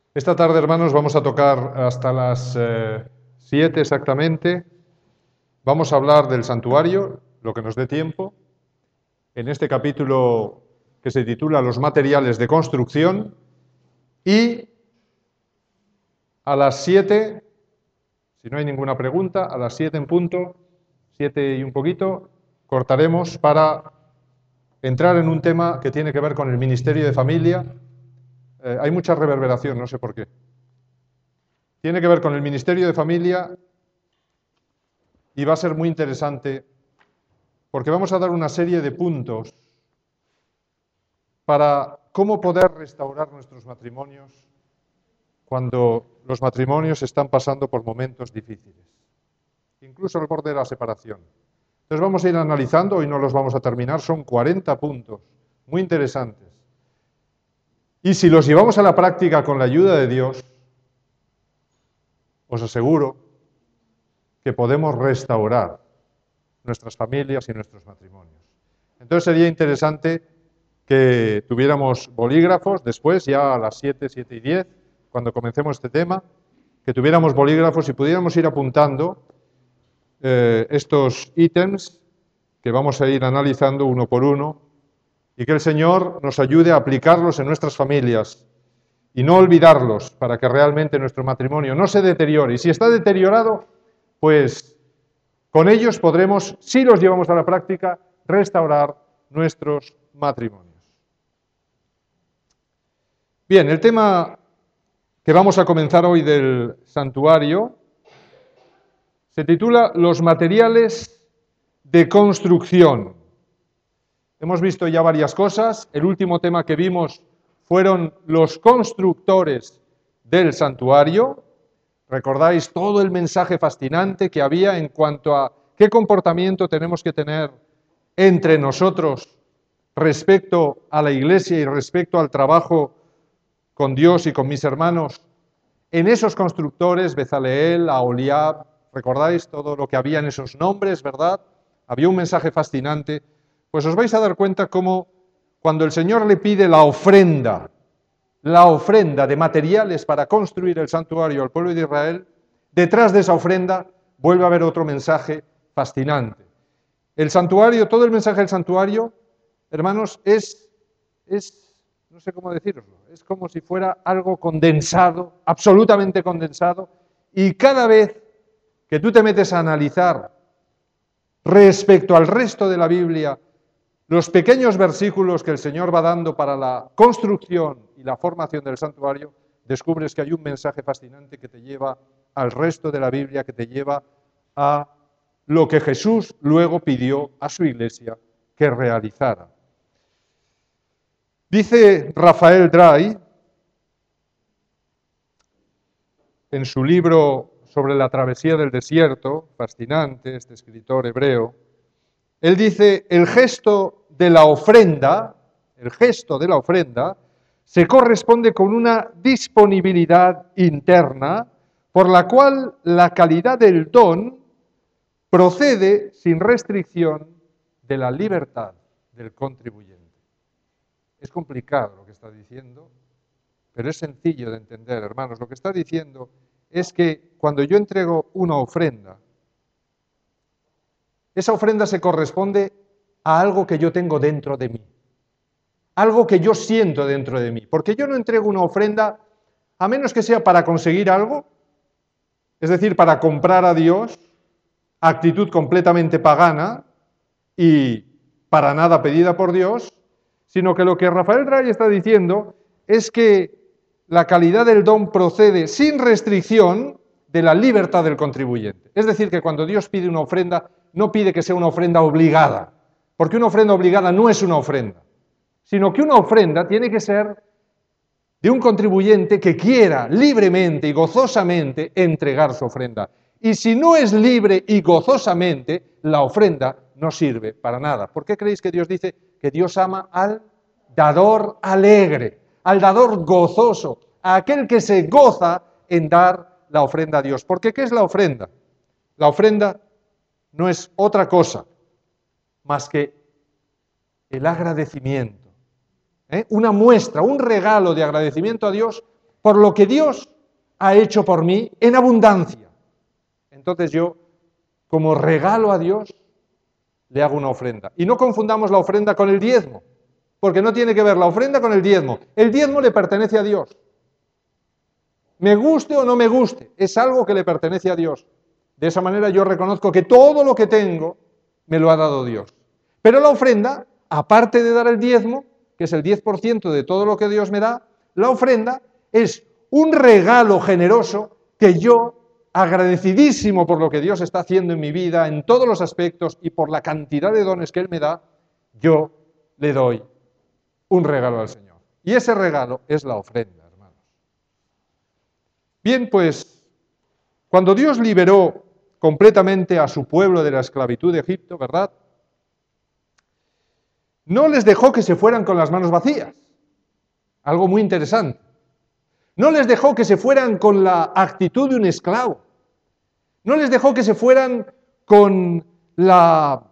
Esta tarde, hermanos, vamos a tocar hasta las 7 exactamente. Vamos a hablar del santuario, lo que nos dé tiempo, en este capítulo que se titula Los materiales de construcción. Y a las 7, si no hay ninguna pregunta, a las 7 en punto, 7 y un poquito, cortaremos para entrar en un tema que tiene que ver con el Ministerio de Familia. Hay mucha reverberación, no sé por qué. Tiene que ver con el Ministerio de Familia y va a ser muy interesante porque vamos a dar una serie de puntos para cómo poder restaurar nuestros matrimonios cuando los matrimonios están pasando por momentos difíciles, incluso al borde de la separación. Entonces vamos a ir analizando, hoy no los vamos a terminar, son 40 puntos muy interesantes. Y si los llevamos a la práctica con la ayuda de Dios, os aseguro que podemos restaurar nuestras familias y nuestros matrimonios. Entonces sería interesante que tuviéramos bolígrafos después, ya a las 7, 7 y 10, cuando comencemos este tema, que tuviéramos bolígrafos y pudiéramos ir apuntando estos ítems que vamos a ir analizando uno por uno y que el Señor nos ayude a aplicarlos en nuestras familias y no olvidarlos para que realmente nuestro matrimonio no se deteriore. Y si está deteriorado, pues con ellos podremos, si los llevamos a la práctica, restaurar nuestros matrimonios. Bien, el tema que vamos a comenzar hoy del santuario se titula Los materiales de construcción. Hemos visto ya varias cosas. El último tema que vimos fueron los constructores del santuario. ¿Recordáis todo el mensaje fascinante que había en cuanto a qué comportamiento tenemos que tener entre nosotros respecto a la Iglesia y respecto al trabajo con Dios y con mis hermanos? En esos constructores, Bezaleel, Aholiab, ¿recordáis todo lo que había en esos nombres, verdad? Había un mensaje fascinante. Pues os vais a dar cuenta cómo cuando el Señor le pide la ofrenda de materiales para construir el santuario al pueblo de Israel, detrás de esa ofrenda vuelve a haber otro mensaje fascinante. El santuario, todo el mensaje del santuario, hermanos, es no sé cómo deciroslo, es como si fuera algo condensado, absolutamente condensado, y cada vez que tú te metes a analizar respecto al resto de la Biblia, los pequeños versículos que el Señor va dando para la construcción y la formación del santuario, descubres que hay un mensaje fascinante que te lleva al resto de la Biblia, que te lleva a lo que Jesús luego pidió a su iglesia que realizara. Dice Rafael Drey, en su libro sobre la travesía del desierto, fascinante, este escritor hebreo, él dice, el gesto de la ofrenda se corresponde con una disponibilidad interna por la cual la calidad del don procede sin restricción de la libertad del contribuyente. Es complicado lo que está diciendo, pero es sencillo de entender, hermanos. Lo que está diciendo es que cuando yo entrego una ofrenda, esa ofrenda se corresponde a algo que yo tengo dentro de mí, algo que yo siento dentro de mí, porque yo no entrego una ofrenda a menos que sea para conseguir algo, es decir, para comprar a Dios, actitud completamente pagana y para nada pedida por Dios, sino que lo que Rafael Drey está diciendo es que la calidad del don procede sin restricción de la libertad del contribuyente. Es decir, que cuando Dios pide una ofrenda, no pide que sea una ofrenda obligada, porque una ofrenda obligada no es una ofrenda, sino que una ofrenda tiene que ser de un contribuyente que quiera libremente y gozosamente entregar su ofrenda. Y si no es libre y gozosamente, la ofrenda no sirve para nada. ¿Por qué creéis que Dios dice que Dios ama al dador alegre, al dador gozoso, a aquel que se goza en dar la ofrenda a Dios? Porque ¿qué es la ofrenda? La ofrenda no es otra cosa más que el agradecimiento. Una muestra, un regalo de agradecimiento a Dios por lo que Dios ha hecho por mí en abundancia. Entonces yo, como regalo a Dios, le hago una ofrenda. Y no confundamos la ofrenda con el diezmo, porque no tiene que ver la ofrenda con el diezmo. El diezmo le pertenece a Dios. Me guste o no me guste, es algo que le pertenece a Dios. De esa manera yo reconozco que todo lo que tengo me lo ha dado Dios. Pero la ofrenda, aparte de dar el diezmo, que es el 10% de todo lo que Dios me da, la ofrenda es un regalo generoso que yo, agradecidísimo por lo que Dios está haciendo en mi vida, en todos los aspectos y por la cantidad de dones que Él me da, yo le doy un regalo al Señor. Y ese regalo es la ofrenda, hermanos. Bien, pues, cuando Dios liberó completamente a su pueblo de la esclavitud de Egipto, ¿verdad? No les dejó que se fueran con las manos vacías. Algo muy interesante. No les dejó que se fueran con la actitud de un esclavo. No les dejó que se fueran con la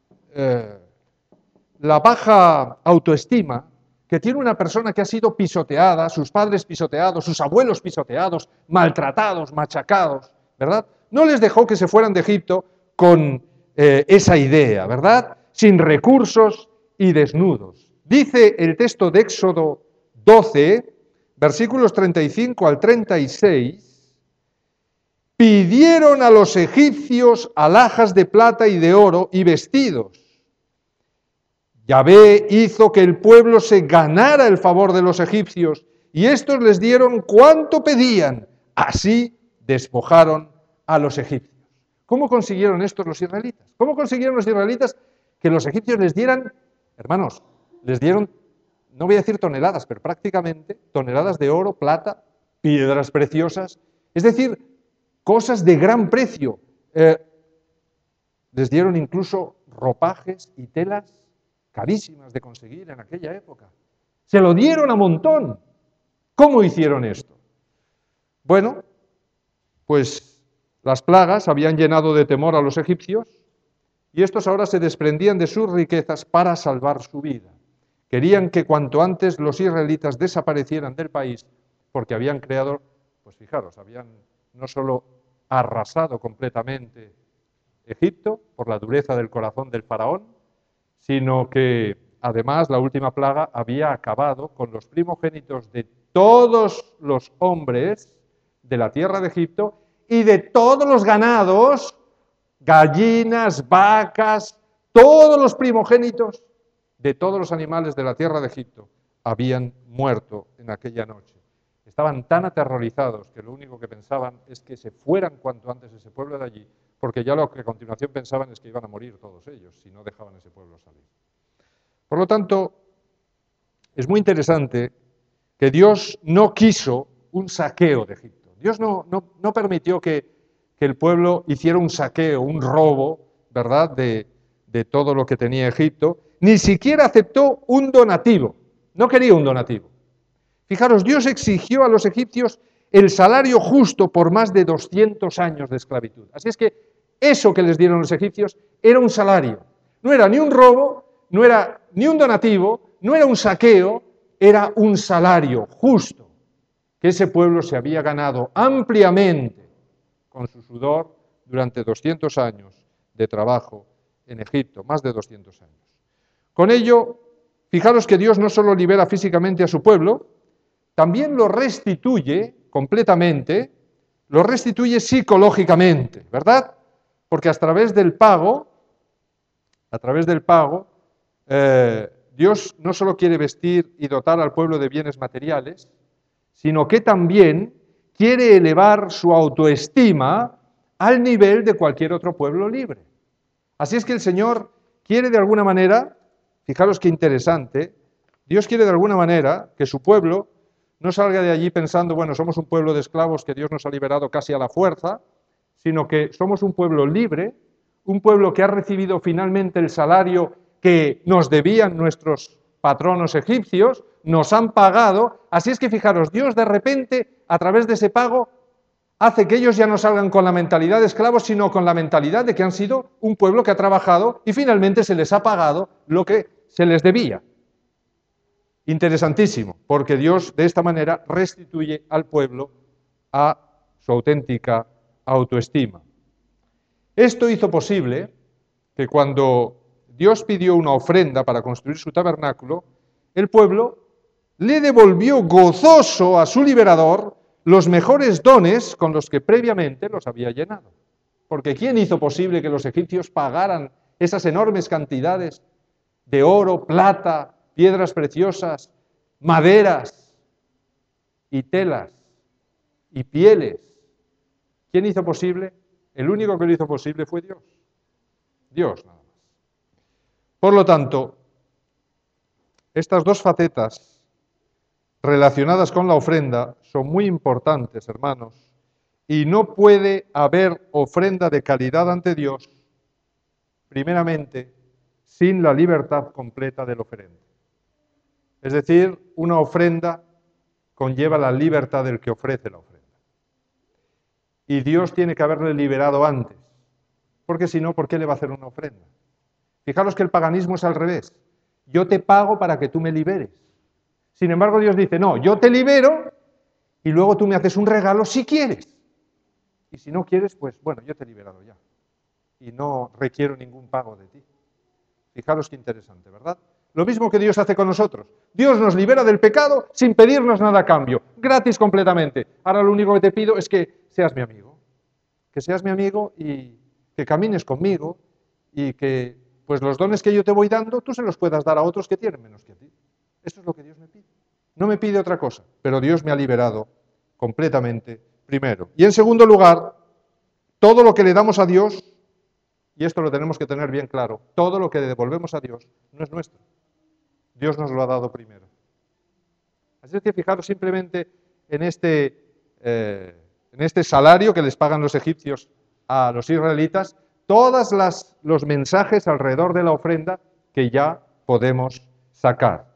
baja autoestima que tiene una persona que ha sido pisoteada, sus padres pisoteados, sus abuelos pisoteados, maltratados, machacados, ¿verdad? No les dejó que se fueran de Egipto con esa idea, ¿verdad? Sin recursos y desnudos. Dice el texto de Éxodo 12, versículos 35 al 36, pidieron a los egipcios alhajas de plata y de oro y vestidos. Yahvé hizo que el pueblo se ganara el favor de los egipcios y estos les dieron cuanto pedían. Así despojaron a los egipcios. ¿Cómo consiguieron esto los israelitas? ¿Cómo consiguieron los israelitas que los egipcios les dieran, hermanos, les dieron, no voy a decir toneladas, pero prácticamente toneladas de oro, plata, piedras preciosas, es decir, cosas de gran precio. Les dieron incluso ropajes y telas carísimas de conseguir en aquella época. Se lo dieron a montón. ¿Cómo hicieron esto? Bueno, pues las plagas habían llenado de temor a los egipcios y estos ahora se desprendían de sus riquezas para salvar su vida. Querían que cuanto antes los israelitas desaparecieran del país porque habían creado, pues fijaros, habían no solo arrasado completamente Egipto por la dureza del corazón del faraón, sino que además la última plaga había acabado con los primogénitos de todos los hombres de la tierra de Egipto y de todos los ganados, gallinas, vacas, todos los primogénitos de todos los animales de la tierra de Egipto habían muerto en aquella noche. Estaban tan aterrorizados que lo único que pensaban es que se fueran cuanto antes ese pueblo de allí, porque ya lo que a continuación pensaban es que iban a morir todos ellos si no dejaban ese pueblo salir. Por lo tanto, es muy interesante que Dios no quiso un saqueo de Egipto. Dios no permitió que el pueblo hiciera un saqueo, un robo, ¿verdad?, de todo lo que tenía Egipto. Ni siquiera aceptó un donativo. No quería un donativo. Fijaros, Dios exigió a los egipcios el salario justo por más de 200 años de esclavitud. Así es que eso que les dieron los egipcios era un salario. No era ni un robo, no era ni un donativo, no era un saqueo, era un salario justo que ese pueblo se había ganado ampliamente con su sudor durante 200 años de trabajo en Egipto, más de 200 años. Con ello, fijaros que Dios no solo libera físicamente a su pueblo, también lo restituye completamente, lo restituye psicológicamente, ¿verdad? Porque a través del pago, Dios no solo quiere vestir y dotar al pueblo de bienes materiales, sino que también quiere elevar su autoestima al nivel de cualquier otro pueblo libre. Así es que el Señor quiere de alguna manera, fijaros qué interesante, Dios quiere de alguna manera que su pueblo no salga de allí pensando, bueno, somos un pueblo de esclavos que Dios nos ha liberado casi a la fuerza, sino que somos un pueblo libre, un pueblo que ha recibido finalmente el salario que nos debían nuestros patronos egipcios, nos han pagado, así es que fijaros, Dios de repente, a través de ese pago, hace que ellos ya no salgan con la mentalidad de esclavos, sino con la mentalidad de que han sido un pueblo que ha trabajado y finalmente se les ha pagado lo que se les debía. Interesantísimo, porque Dios de esta manera restituye al pueblo a su auténtica autoestima. Esto hizo posible que cuando Dios pidió una ofrenda para construir su tabernáculo, el pueblo le devolvió gozoso a su liberador los mejores dones con los que previamente los había llenado. Porque ¿quién hizo posible que los egipcios pagaran esas enormes cantidades de oro, plata, piedras preciosas, maderas y telas y pieles? ¿Quién hizo posible? El único que lo hizo posible fue Dios. Dios nada más. Por lo tanto, estas dos facetas relacionadas con la ofrenda son muy importantes, hermanos, y no puede haber ofrenda de calidad ante Dios, primeramente, sin la libertad completa del oferente. Es decir, una ofrenda conlleva la libertad del que ofrece la ofrenda. Y Dios tiene que haberle liberado antes, porque si no, ¿por qué le va a hacer una ofrenda? Fijaros que el paganismo es al revés. Yo te pago para que tú me liberes. Sin embargo, Dios dice, no, yo te libero y luego tú me haces un regalo si quieres. Y si no quieres, pues bueno, yo te he liberado ya. Y no requiero ningún pago de ti. Fijaros qué interesante, ¿verdad? Lo mismo que Dios hace con nosotros. Dios nos libera del pecado sin pedirnos nada a cambio, gratis completamente. Ahora lo único que te pido es que seas mi amigo. Que seas mi amigo y que camines conmigo y que pues los dones que yo te voy dando, tú se los puedas dar a otros que tienen menos que a ti. Eso es lo que Dios me pide. No me pide otra cosa, pero Dios me ha liberado completamente primero. Y en segundo lugar, todo lo que le damos a Dios, y esto lo tenemos que tener bien claro, todo lo que le devolvemos a Dios no es nuestro. Dios nos lo ha dado primero. Así es que fijaros simplemente en este salario que les pagan los egipcios a los israelitas, todos los mensajes alrededor de la ofrenda que ya podemos sacar.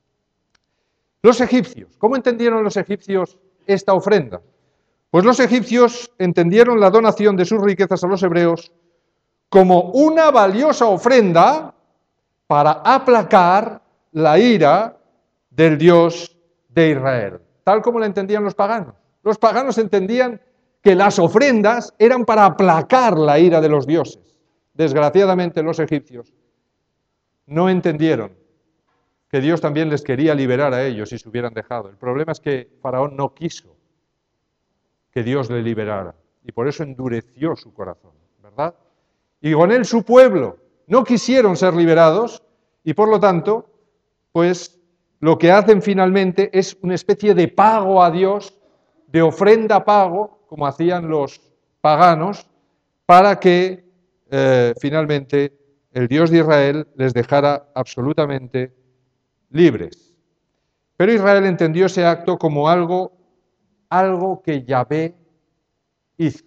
Los egipcios, ¿cómo entendieron los egipcios esta ofrenda? Pues los egipcios entendieron la donación de sus riquezas a los hebreos como una valiosa ofrenda para aplacar la ira del Dios de Israel, tal como la entendían los paganos. Los paganos entendían que las ofrendas eran para aplacar la ira de los dioses. Desgraciadamente los egipcios no entendieron que Dios también les quería liberar a ellos si se hubieran dejado. El problema es que Faraón no quiso que Dios le liberara y por eso endureció su corazón, ¿verdad? Y con él su pueblo no quisieron ser liberados y por lo tanto, pues lo que hacen finalmente es una especie de pago a Dios, de ofrenda pago, como hacían los paganos, para que finalmente el Dios de Israel les dejara absolutamente libres. Pero Israel entendió ese acto como algo que Yahvé hizo.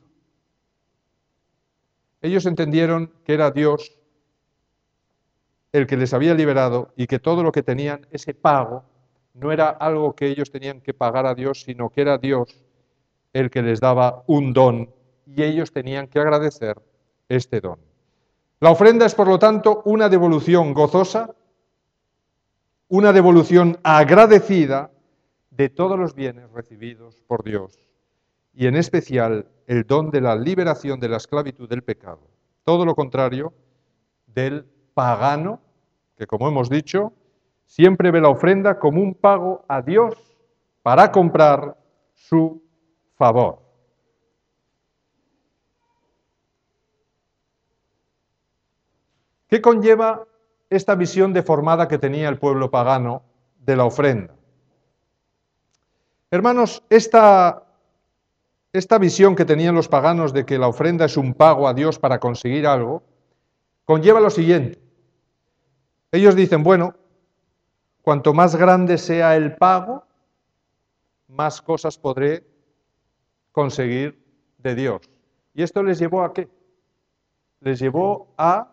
Ellos entendieron que era Dios el que les había liberado y que todo lo que tenían, ese pago, no era algo que ellos tenían que pagar a Dios, sino que era Dios el que les daba un don y ellos tenían que agradecer este don. La ofrenda es, por lo tanto, una devolución gozosa, una devolución agradecida de todos los bienes recibidos por Dios y en especial el don de la liberación de la esclavitud del pecado. Todo lo contrario del pagano, que como hemos dicho, siempre ve la ofrenda como un pago a Dios para comprar su favor. ¿Qué conlleva esta visión deformada que tenía el pueblo pagano de la ofrenda? Hermanos, esta visión que tenían los paganos de que la ofrenda es un pago a Dios para conseguir algo, conlleva lo siguiente. Ellos dicen, bueno, cuanto más grande sea el pago, más cosas podré conseguir de Dios. ¿Y esto les llevó a qué? Les llevó a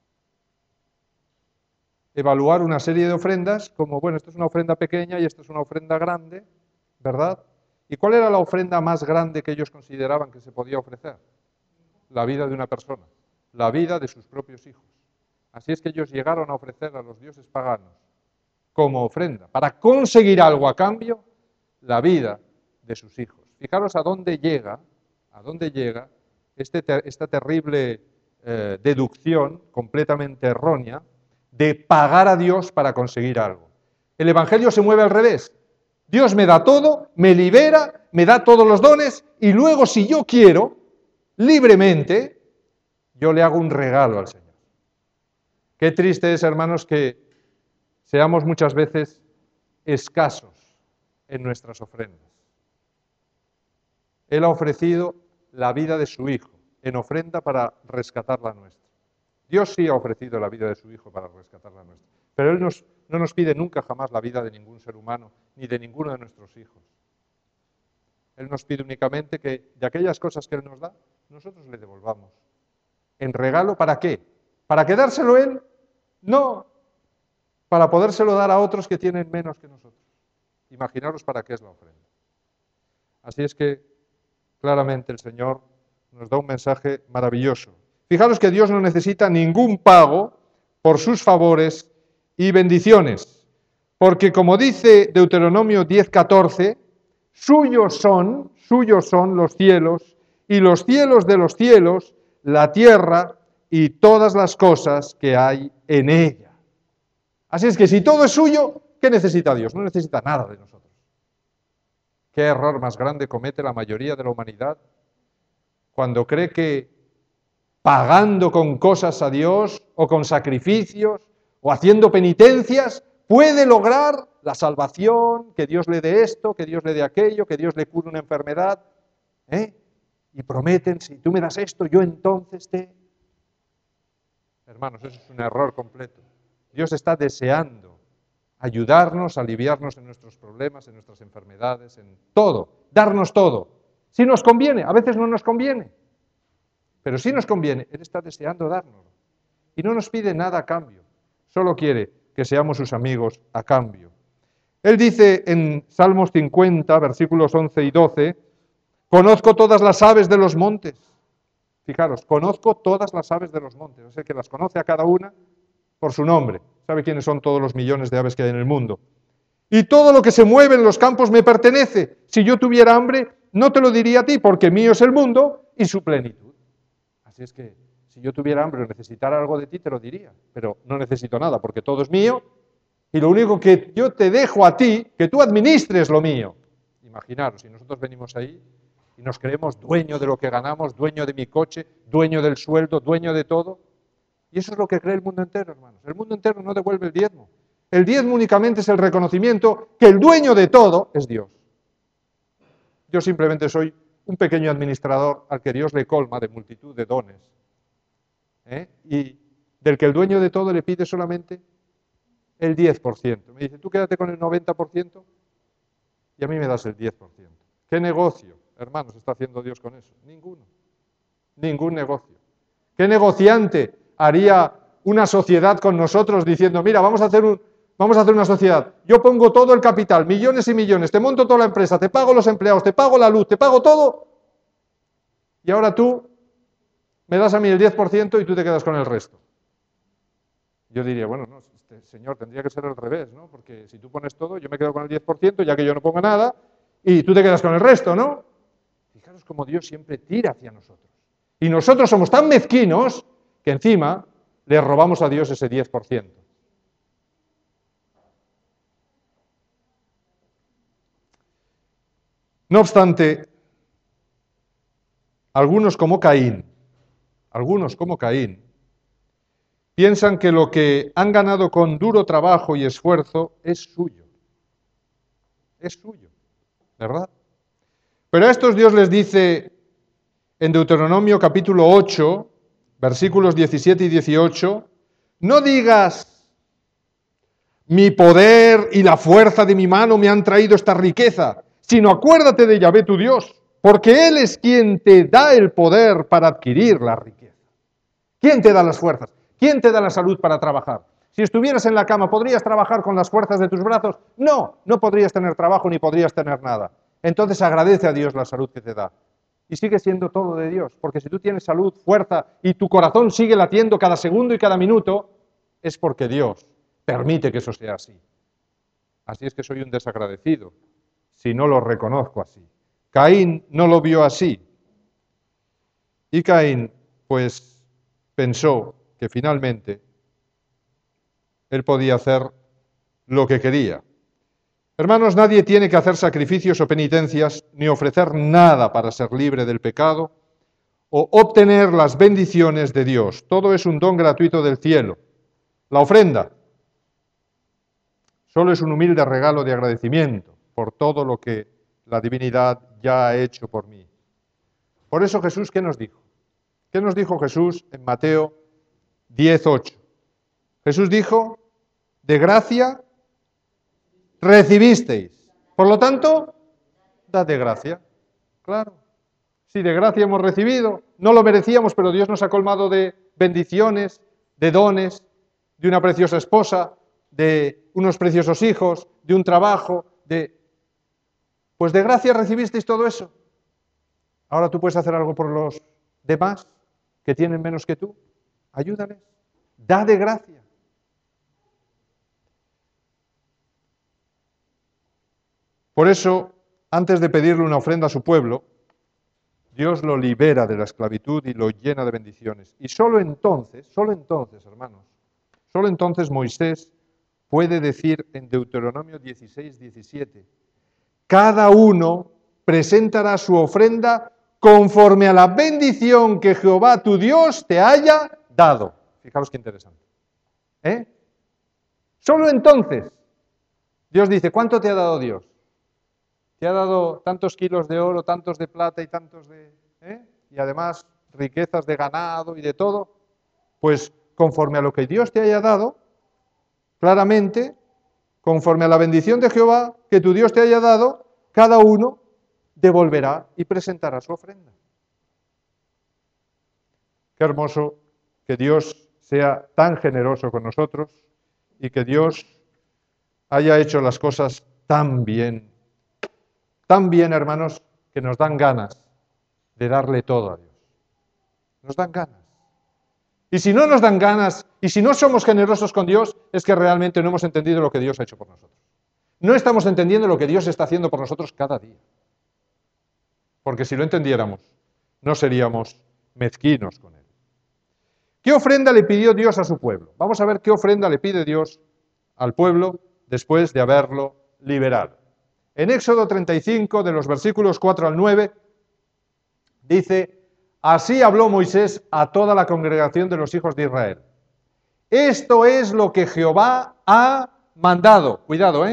evaluar una serie de ofrendas como, bueno, esto es una ofrenda pequeña y esto es una ofrenda grande, ¿verdad? ¿Y cuál era la ofrenda más grande que ellos consideraban que se podía ofrecer? La vida de una persona, la vida de sus propios hijos. Así es que ellos llegaron a ofrecer a los dioses paganos como ofrenda, para conseguir algo a cambio, la vida de sus hijos. Fijaros a dónde llega esta terrible deducción completamente errónea de pagar a Dios para conseguir algo. El Evangelio se mueve al revés. Dios me da todo, me libera, me da todos los dones y luego, si yo quiero, libremente, yo le hago un regalo al Señor. Qué triste es, hermanos, que seamos muchas veces escasos en nuestras ofrendas. Él ha ofrecido la vida de su Hijo en ofrenda para rescatar la nuestra. Dios sí ha ofrecido la vida de su Hijo para rescatar la nuestra. Pero Él no nos pide nunca jamás la vida de ningún ser humano, ni de ninguno de nuestros hijos. Él nos pide únicamente que de aquellas cosas que Él nos da, nosotros le devolvamos. ¿En regalo para qué? ¿Para quedárselo Él? No. Para podérselo dar a otros que tienen menos que nosotros. Imaginaros para qué es la ofrenda. Así es que, claramente, el Señor nos da un mensaje maravilloso. Fijaros que Dios no necesita ningún pago por sus favores y bendiciones, porque como dice Deuteronomio 10:14, suyos son los cielos, y los cielos de los cielos, la tierra y todas las cosas que hay en ella. Así es que si todo es suyo, ¿qué necesita Dios? No necesita nada de nosotros. ¿Qué error más grande comete la mayoría de la humanidad cuando cree que pagando con cosas a Dios o con sacrificios o haciendo penitencias puede lograr la salvación, que Dios le dé esto, que Dios le dé aquello, que Dios le cure una enfermedad? Y prometen, si tú me das esto, yo entonces te... Hermanos, eso es un error completo. Dios está deseando ayudarnos, aliviarnos en nuestros problemas, en nuestras enfermedades, en todo, darnos todo. Si nos conviene, a veces no nos conviene, pero si nos conviene, Él está deseando darnos. Y no nos pide nada a cambio, solo quiere que seamos sus amigos a cambio. Él dice en Salmos 50, versículos 11 y 12, conozco todas las aves de los montes. Fijaros, conozco todas las aves de los montes, o sea que las conoce a cada una por su nombre. Sabe quiénes son todos los millones de aves que hay en el mundo. Y todo lo que se mueve en los campos me pertenece. Si yo tuviera hambre, no te lo diría a ti, porque mío es el mundo y su plenitud. Así es que si yo tuviera hambre o necesitara algo de ti, te lo diría. Pero no necesito nada, porque todo es mío. Y lo único que yo te dejo a ti, que tú administres lo mío. Imaginaros, si nosotros venimos ahí y nos creemos dueño de lo que ganamos, dueño de mi coche, dueño del sueldo, dueño de todo. Y eso es lo que cree el mundo entero, hermanos. El mundo entero no devuelve el diezmo. El diezmo únicamente es el reconocimiento que el dueño de todo es Dios. Yo simplemente soy un pequeño administrador al que Dios le colma de multitud de dones. Y del que el dueño de todo le pide solamente el 10%. Me dice, tú quédate con el 90% y a mí me das el 10%. ¿Qué negocio, hermanos, está haciendo Dios con eso? Ninguno. Ningún negocio. ¿Qué negociante haría una sociedad con nosotros diciendo, mira, vamos a hacer una sociedad, yo pongo todo el capital, millones y millones, te monto toda la empresa, te pago los empleados, te pago la luz, te pago todo, y ahora tú me das a mí el 10% y tú te quedas con el resto? Yo diría, bueno, no, señor, tendría que ser al revés, ¿no? Porque si tú pones todo, yo me quedo con el 10%, ya que yo no pongo nada, y tú te quedas con el resto, ¿no? Fijaros cómo Dios siempre tira hacia nosotros. Y nosotros somos tan mezquinos que encima le robamos a Dios ese 10%. No obstante, algunos como Caín, piensan que lo que han ganado con duro trabajo y esfuerzo es suyo. Es suyo, ¿verdad? Pero a estos Dios les dice en Deuteronomio capítulo 8, versículos 17 y 18, no digas, mi poder y la fuerza de mi mano me han traído esta riqueza, sino acuérdate de Yahvé tu Dios, porque Él es quien te da el poder para adquirir la riqueza. ¿Quién te da las fuerzas? ¿Quién te da la salud para trabajar? Si estuvieras en la cama, ¿podrías trabajar con las fuerzas de tus brazos? No, no podrías tener trabajo ni podrías tener nada. Entonces agradece a Dios la salud que te da. Y sigue siendo todo de Dios, porque si tú tienes salud, fuerza y tu corazón sigue latiendo cada segundo y cada minuto, es porque Dios permite que eso sea así. Así es que soy un desagradecido, si no lo reconozco así. Caín no lo vio así. Y Caín, pues, pensó que finalmente él podía hacer lo que quería. Hermanos, nadie tiene que hacer sacrificios o penitencias, ni ofrecer nada para ser libre del pecado o obtener las bendiciones de Dios. Todo es un don gratuito del cielo. La ofrenda solo es un humilde regalo de agradecimiento por todo lo que la divinidad ya ha hecho por mí. Por eso Jesús, ¿qué nos dijo? ¿Qué nos dijo Jesús en Mateo 10:8? Jesús dijo, de gracia recibisteis. Por lo tanto, dad de gracia. Claro. Si de gracia hemos recibido, no lo merecíamos, pero Dios nos ha colmado de bendiciones, de dones, de una preciosa esposa, de unos preciosos hijos, de un trabajo, pues de gracia recibisteis todo eso. Ahora tú puedes hacer algo por los demás que tienen menos que tú. Ayúdales. Da de gracia. Por eso, antes de pedirle una ofrenda a su pueblo, Dios lo libera de la esclavitud y lo llena de bendiciones. Y solo entonces, hermanos, solo entonces Moisés puede decir en Deuteronomio 16:17, cada uno presentará su ofrenda conforme a la bendición que Jehová tu Dios te haya dado. Fijaros qué interesante. Solo entonces Dios dice, ¿cuánto te ha dado Dios? Te ha dado tantos kilos de oro, tantos de plata y tantos de... y además riquezas de ganado y de todo. Pues conforme a lo que Dios te haya dado, claramente, conforme a la bendición de Jehová que tu Dios te haya dado, cada uno devolverá y presentará su ofrenda. Qué hermoso que Dios sea tan generoso con nosotros y que Dios haya hecho las cosas tan bien, hermanos, que nos dan ganas de darle todo a Dios. Nos dan ganas. Y si no nos dan ganas, y si no somos generosos con Dios, es que realmente no hemos entendido lo que Dios ha hecho por nosotros. No estamos entendiendo lo que Dios está haciendo por nosotros cada día. Porque si lo entendiéramos, no seríamos mezquinos con Él. ¿Qué ofrenda le pidió Dios a su pueblo? Vamos a ver qué ofrenda le pide Dios al pueblo después de haberlo liberado. En Éxodo 35, de los versículos 4 al 9, dice, así habló Moisés a toda la congregación de los hijos de Israel. Esto es lo que Jehová ha mandado. Cuidado,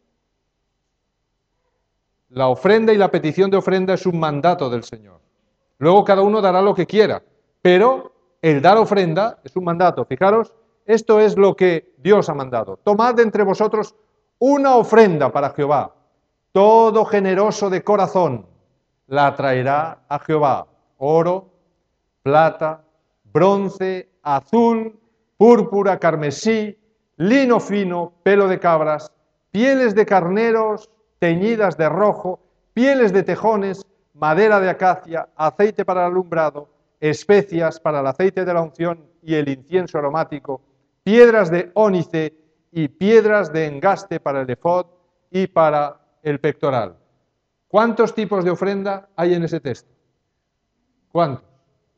La ofrenda y la petición de ofrenda es un mandato del Señor. Luego cada uno dará lo que quiera, pero el dar ofrenda es un mandato. Fijaros, esto es lo que Dios ha mandado. Tomad de entre vosotros una ofrenda para Jehová. Todo generoso de corazón la traerá a Jehová. Oro, plata, bronce, azul, púrpura, carmesí, lino fino, pelo de cabras, pieles de carneros teñidas de rojo, pieles de tejones, madera de acacia, aceite para el alumbrado, especias para el aceite de la unción y el incienso aromático, piedras de ónice y piedras de engaste para el efod y para el pectoral. ¿Cuántos tipos de ofrenda hay en ese texto? ¿Cuántos?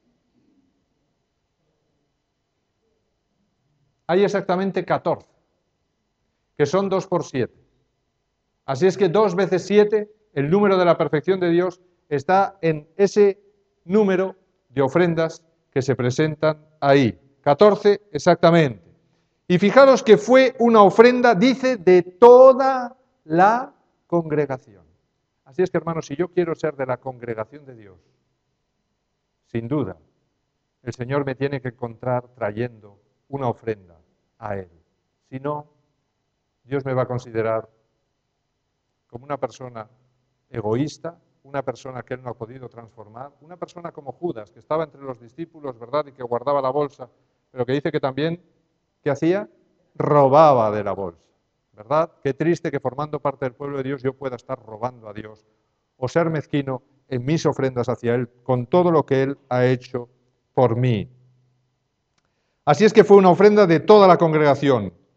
Hay exactamente 14, que son 2 por 7. Así es que 2 veces 7, el número de la perfección de Dios, está en ese número de ofrendas que se presentan ahí. 14 exactamente. Y fijaros que fue una ofrenda, dice, de toda la congregación. Así es que, hermanos, si yo quiero ser de la congregación de Dios, sin duda, el Señor me tiene que encontrar trayendo una ofrenda a Él. Si no, Dios me va a considerar como una persona egoísta, una persona que Él no ha podido transformar, una persona como Judas, que estaba entre los discípulos, ¿verdad?, y que guardaba la bolsa, pero que dice que también, ¿qué hacía? Robaba de la bolsa, ¿verdad? Qué triste que formando parte del pueblo de Dios yo pueda estar robando a Dios o ser mezquino en mis ofrendas hacia Él con todo lo que Él ha hecho por mí. Así es que fue una ofrenda de toda la congregación.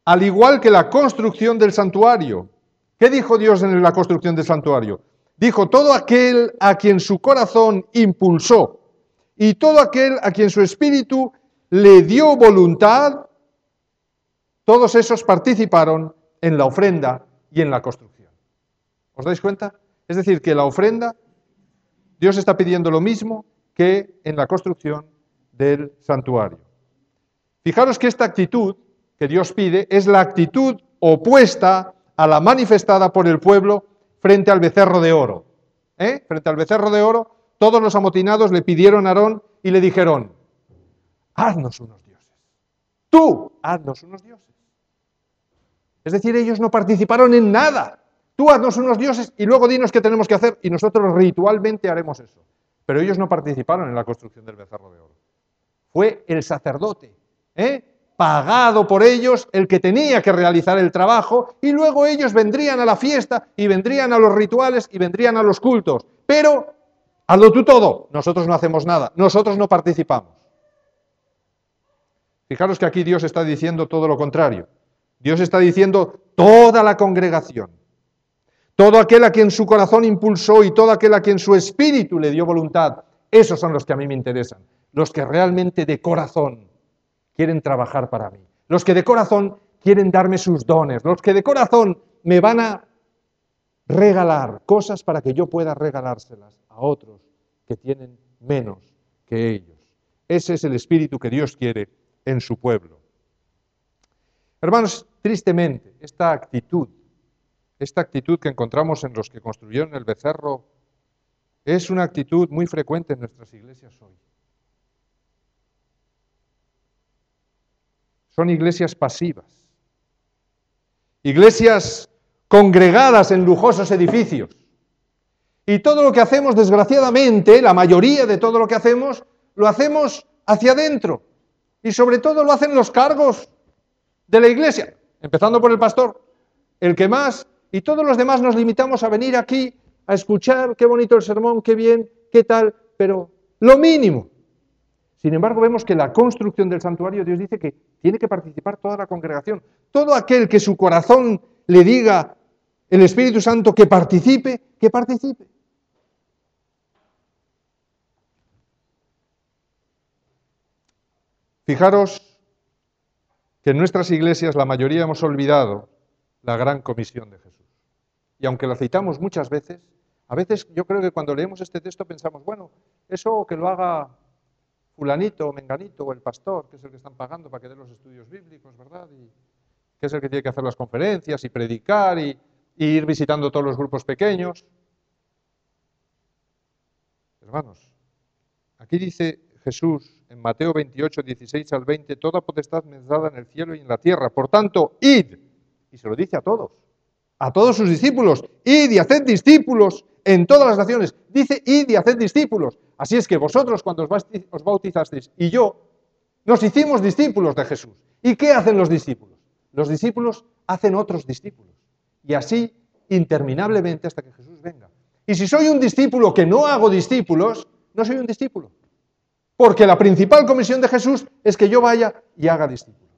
al igual que la construcción del santuario. ¿Qué dijo Dios en la construcción del santuario? Dijo, todo aquel a quien su corazón impulsó y todo aquel a quien su espíritu le dio voluntad, todos esos participaron en la ofrenda y en la construcción. ¿Os dais cuenta? Es decir, que la ofrenda, Dios está pidiendo lo mismo que en la construcción del santuario. Fijaros que esta actitud que Dios pide es la actitud opuesta a la manifestada por el pueblo frente al becerro de oro. Frente al becerro de oro, todos los amotinados le pidieron a Aarón y le dijeron, haznos unos dioses. Tú, haznos unos dioses. Es decir, ellos no participaron en nada. Tú haznos unos dioses y luego dinos qué tenemos que hacer y nosotros ritualmente haremos eso. Pero ellos no participaron en la construcción del becerro de oro. Fue el sacerdote, pagado por ellos, el que tenía que realizar el trabajo, y luego ellos vendrían a la fiesta, y vendrían a los rituales, y vendrían a los cultos. Pero, hazlo tú todo, nosotros no hacemos nada, nosotros no participamos. Fijaros que aquí Dios está diciendo todo lo contrario. Dios está diciendo toda la congregación, todo aquel a quien su corazón impulsó y todo aquel a quien su espíritu le dio voluntad, esos son los que a mí me interesan, los que realmente de corazón quieren trabajar para mí, los que de corazón quieren darme sus dones, los que de corazón me van a regalar cosas para que yo pueda regalárselas a otros que tienen menos que ellos. Ese es el espíritu que Dios quiere en su pueblo. Hermanos, tristemente, esta actitud que encontramos en los que construyeron el becerro, es una actitud muy frecuente en nuestras iglesias hoy. Son iglesias pasivas, iglesias congregadas en lujosos edificios. Y todo lo que hacemos, desgraciadamente, la mayoría de todo lo que hacemos, lo hacemos hacia adentro. Y sobre todo lo hacen los cargos de la iglesia, empezando por el pastor, el que más, y todos los demás nos limitamos a venir aquí, a escuchar, qué bonito el sermón, qué bien, qué tal, pero lo mínimo. Sin embargo, vemos que la construcción del santuario, Dios dice que tiene que participar toda la congregación. Todo aquel que su corazón le diga el Espíritu Santo que participe, que participe. Fijaros que en nuestras iglesias la mayoría hemos olvidado la gran comisión de Jesús. Y aunque la citamos muchas veces, a veces yo creo que cuando leemos este texto pensamos, bueno, eso que lo haga fulanito o menganito o el pastor, que es el que están pagando para que dé los estudios bíblicos, ¿verdad? Y que es el que tiene que hacer las conferencias y predicar y ir visitando todos los grupos pequeños. Hermanos, aquí dice Jesús en Mateo 28, 16 al 20, toda potestad me es dada en el cielo y en la tierra. Por tanto, id, y se lo dice a todos sus discípulos, id y haced discípulos en todas las naciones. Dice, id y haced discípulos. Así es que vosotros cuando os bautizasteis y yo, nos hicimos discípulos de Jesús. ¿Y qué hacen los discípulos? Los discípulos hacen otros discípulos. Y así interminablemente hasta que Jesús venga. Y si soy un discípulo que no hago discípulos, no soy un discípulo. Porque la principal comisión de Jesús es que yo vaya y haga discípulos.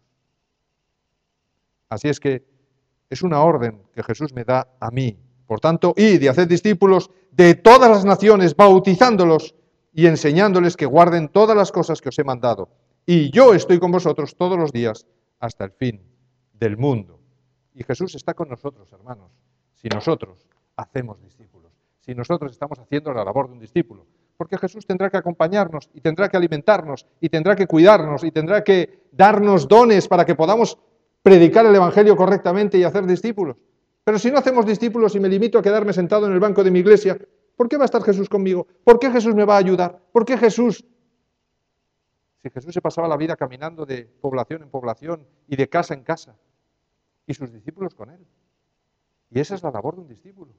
Así es que es una orden que Jesús me da a mí. Por tanto, id y haced discípulos de todas las naciones, bautizándolos y enseñándoles que guarden todas las cosas que os he mandado. Y yo estoy con vosotros todos los días hasta el fin del mundo. Y Jesús está con nosotros, hermanos, si nosotros hacemos discípulos, si nosotros estamos haciendo la labor de un discípulo. Porque Jesús tendrá que acompañarnos y tendrá que alimentarnos y tendrá que cuidarnos y tendrá que darnos dones para que podamos predicar el Evangelio correctamente y hacer discípulos. Pero si no hacemos discípulos y me limito a quedarme sentado en el banco de mi iglesia, ¿por qué va a estar Jesús conmigo? ¿Por qué Jesús me va a ayudar? ¿Por qué Jesús? Si Jesús se pasaba la vida caminando de población en población y de casa en casa, y sus discípulos con él. Y esa es la labor de un discípulo.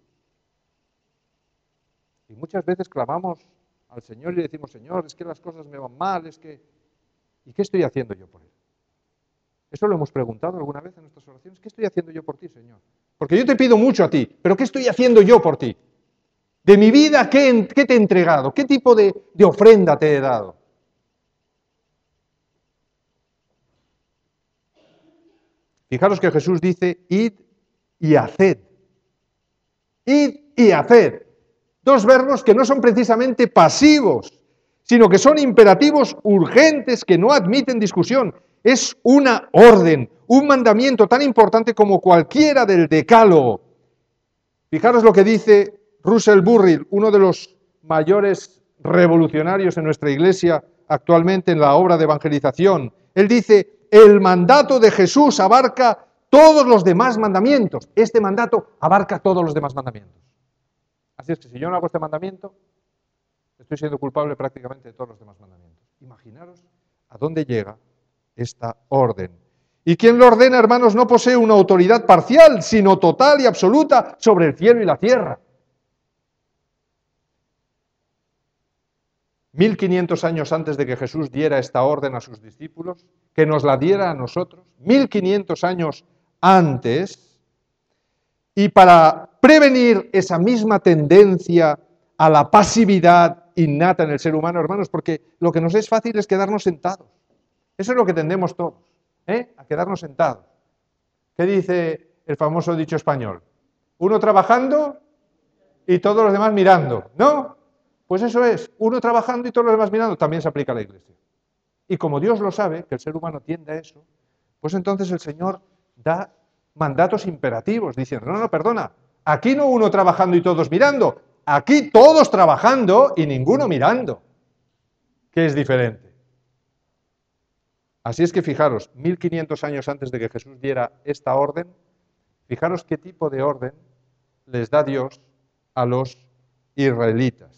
Y muchas veces clamamos al Señor y le decimos, Señor, es que las cosas me van mal, es que... ¿Y qué estoy haciendo yo por él? Eso lo hemos preguntado alguna vez en nuestras oraciones. ¿Qué estoy haciendo yo por ti, Señor? Porque yo te pido mucho a ti, pero ¿qué estoy haciendo yo por ti? De mi vida, ¿qué te he entregado? ¿Qué tipo de ofrenda te he dado? Fijaros que Jesús dice, id y haced. Id y haced. Dos verbos que no son precisamente pasivos, sino que son imperativos urgentes que no admiten discusión. Es una orden, un mandamiento tan importante como cualquiera del decálogo. Fijaros lo que dice Russell Burrill, uno de los mayores revolucionarios en nuestra iglesia actualmente en la obra de evangelización. Él dice, el mandato de Jesús abarca todos los demás mandamientos. Este mandato abarca todos los demás mandamientos. Así es que si yo no hago este mandamiento, estoy siendo culpable prácticamente de todos los demás mandamientos. Imaginaros a dónde llega esta orden. Y quien lo ordena, hermanos, no posee una autoridad parcial, sino total y absoluta sobre el cielo y la tierra. 1500 años antes de que Jesús diera esta orden a sus discípulos, que nos la diera a nosotros, 1500 años antes, y para prevenir esa misma tendencia a la pasividad innata en el ser humano, hermanos, porque lo que nos es fácil es quedarnos sentados. Eso es lo que tendemos todos, a quedarnos sentados. ¿Qué dice el famoso dicho español? Uno trabajando y todos los demás mirando, ¿no? Pues eso es, uno trabajando y todos los demás mirando, también se aplica a la iglesia. Y como Dios lo sabe, que el ser humano tiende a eso, pues entonces el Señor da mandatos imperativos, diciendo, no, perdona, aquí no uno trabajando y todos mirando, aquí todos trabajando y ninguno mirando, que es diferente. Así es que fijaros, 1500 años antes de que Jesús diera esta orden, fijaros qué tipo de orden les da Dios a los israelitas.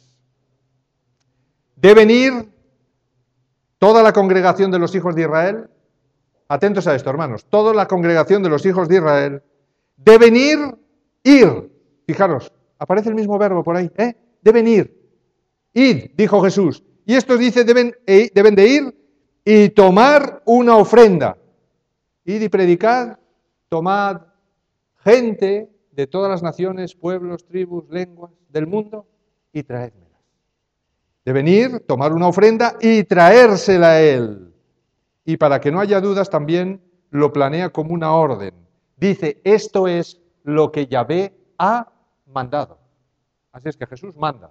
Deben ir toda la congregación de los hijos de Israel, atentos a esto, hermanos, toda la congregación de los hijos de Israel, deben ir, fijaros, aparece el mismo verbo por ahí, deben ir, id, dijo Jesús, y estos dice deben de ir y tomar una ofrenda, id y predicad, tomad gente de todas las naciones, pueblos, tribus, lenguas del mundo y traédmelas. Deben ir, tomar una ofrenda y traérsela a él. Y para que no haya dudas también lo planea como una orden. Dice, esto es lo que Yahvé ha mandado. Así es que Jesús manda.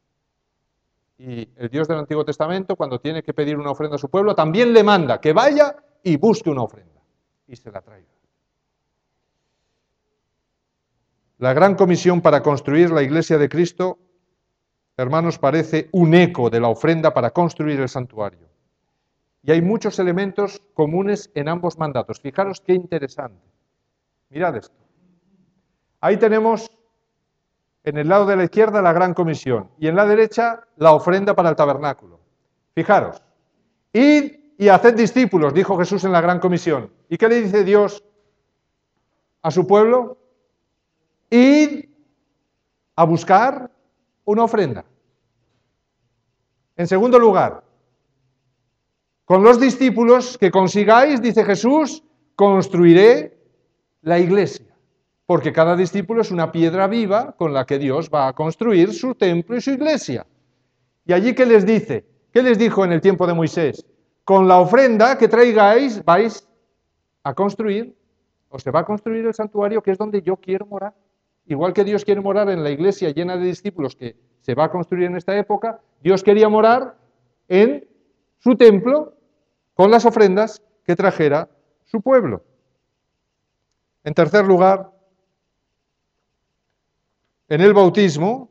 Y el Dios del Antiguo Testamento, cuando tiene que pedir una ofrenda a su pueblo, también le manda que vaya y busque una ofrenda. Y se la traiga. La gran comisión para construir la iglesia de Cristo, hermanos, parece un eco de la ofrenda para construir el santuario. Y hay muchos elementos comunes en ambos mandatos. Fijaros qué interesante. Mirad esto. Ahí tenemos en el lado de la izquierda la gran comisión y en la derecha la ofrenda para el tabernáculo. Fijaros. Id y haced discípulos, dijo Jesús en la gran comisión. ¿Y qué le dice Dios a su pueblo? Id a buscar una ofrenda. En segundo lugar, con los discípulos que consigáis, dice Jesús, construiré la iglesia. Porque cada discípulo es una piedra viva con la que Dios va a construir su templo y su iglesia. Y allí, ¿qué les dice? ¿Qué les dijo en el tiempo de Moisés? Con la ofrenda que traigáis vais a construir, o se va a construir el santuario, que es donde yo quiero morar. Igual que Dios quiere morar en la iglesia llena de discípulos que se va a construir en esta época, Dios quería morar en su templo con las ofrendas que trajera su pueblo. En tercer lugar, en el bautismo,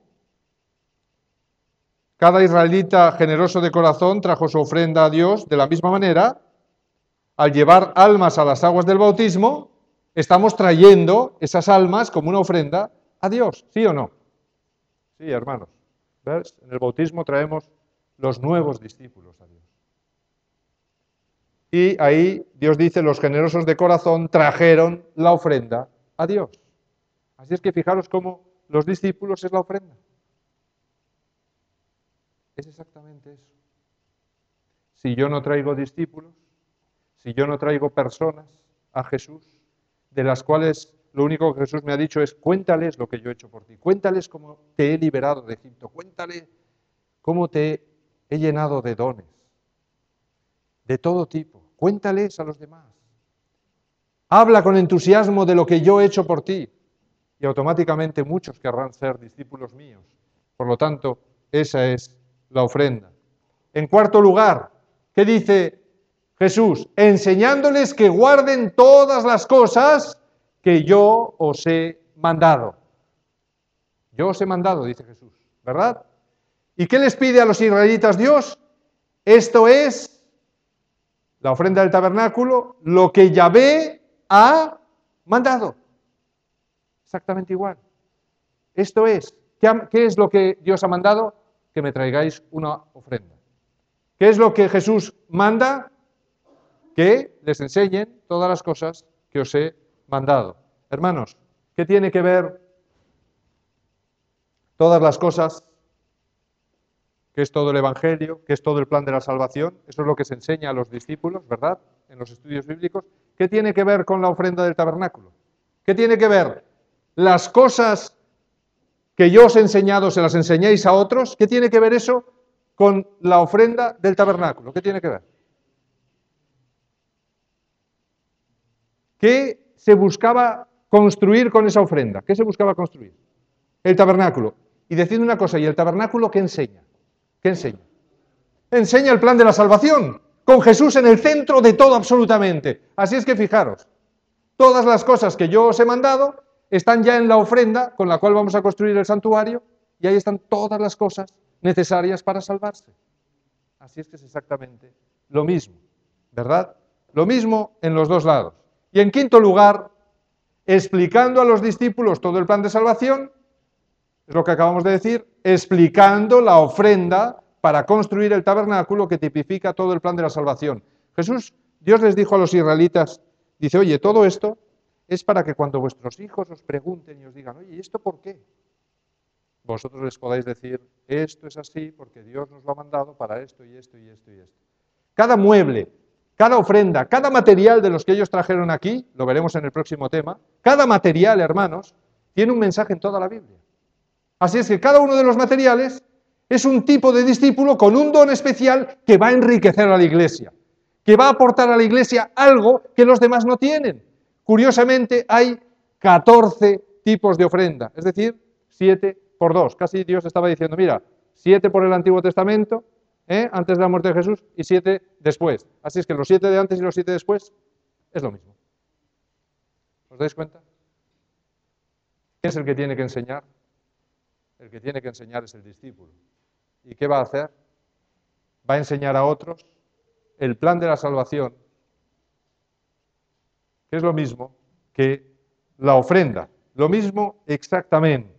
cada israelita generoso de corazón trajo su ofrenda a Dios de la misma manera. Al llevar almas a las aguas del bautismo, estamos trayendo esas almas como una ofrenda a Dios, ¿sí o no? Sí, hermanos. ¿Ves? En el bautismo traemos los nuevos discípulos a Dios. Y ahí Dios dice, los generosos de corazón trajeron la ofrenda a Dios. Así es que fijaros cómo los discípulos es la ofrenda. Es exactamente eso. Si yo no traigo discípulos, si yo no traigo personas a Jesús, de las cuales lo único que Jesús me ha dicho es, cuéntales lo que yo he hecho por ti, cuéntales cómo te he liberado de Egipto, cuéntales cómo te he llenado de dones, de todo tipo, cuéntales a los demás. habla con entusiasmo de lo que yo he hecho por ti. Y automáticamente muchos querrán ser discípulos míos. Por lo tanto, esa es la ofrenda. En cuarto lugar, ¿qué dice Jesús? Enseñándoles que guarden todas las cosas que yo os he mandado. Yo os he mandado, dice Jesús, ¿verdad? ¿Y qué les pide a los israelitas Dios? Esto es la ofrenda del tabernáculo, lo que Yahvé ha mandado. Exactamente igual. Esto es, ¿qué es lo que Dios ha mandado? Que me traigáis una ofrenda. ¿Qué es lo que Jesús manda? Que les enseñen todas las cosas que os he mandado. Hermanos, ¿qué tiene que ver todas las cosas? ¿Qué es todo el Evangelio? ¿Qué es todo el plan de la salvación? Eso es lo que se enseña a los discípulos, ¿verdad? En los estudios bíblicos. ¿Qué tiene que ver con la ofrenda del tabernáculo? ¿Qué tiene que ver? Las cosas que yo os he enseñado, ¿se las enseñáis a otros? ¿Qué tiene que ver eso con la ofrenda del tabernáculo? ¿Qué tiene que ver? ¿Qué se buscaba construir con esa ofrenda? ¿Qué se buscaba construir? El tabernáculo. Y decid una cosa, ¿y el tabernáculo qué enseña? ¿Qué enseña? Enseña el plan de la salvación, con Jesús en el centro de todo absolutamente. Así es que fijaros, todas las cosas que yo os he mandado están ya en la ofrenda con la cual vamos a construir el santuario, y ahí están todas las cosas necesarias para salvarse. Así es que es exactamente lo mismo, ¿verdad? Lo mismo en los dos lados. Y en quinto lugar, explicando a los discípulos todo el plan de salvación, es lo que acabamos de decir, explicando la ofrenda para construir el tabernáculo que tipifica todo el plan de la salvación. Dios les dijo a los israelitas, dice, oye, todo esto es para que cuando vuestros hijos os pregunten y os digan, oye, ¿y esto por qué? Vosotros les podáis decir, esto es así porque Dios nos lo ha mandado para esto y esto y esto y esto. Cada mueble, cada ofrenda, cada material de los que ellos trajeron aquí, lo veremos en el próximo tema, cada material, hermanos, tiene un mensaje en toda la Biblia. Así es que cada uno de los materiales es un tipo de discípulo con un don especial que va a enriquecer a la iglesia, que va a aportar a la iglesia algo que los demás no tienen. Curiosamente, hay 14 tipos de ofrenda, es decir, 7 por 2. Casi Dios estaba diciendo, mira, 7 por el Antiguo Testamento, antes de la muerte de Jesús, y 7 después. Así es que los 7 de antes y los 7 después es lo mismo. ¿Os dais cuenta? ¿Quién es el que tiene que enseñar? El que tiene que enseñar es el discípulo. ¿Y qué va a hacer? Va a enseñar a otros el plan de la salvación, que es lo mismo que la ofrenda, lo mismo exactamente.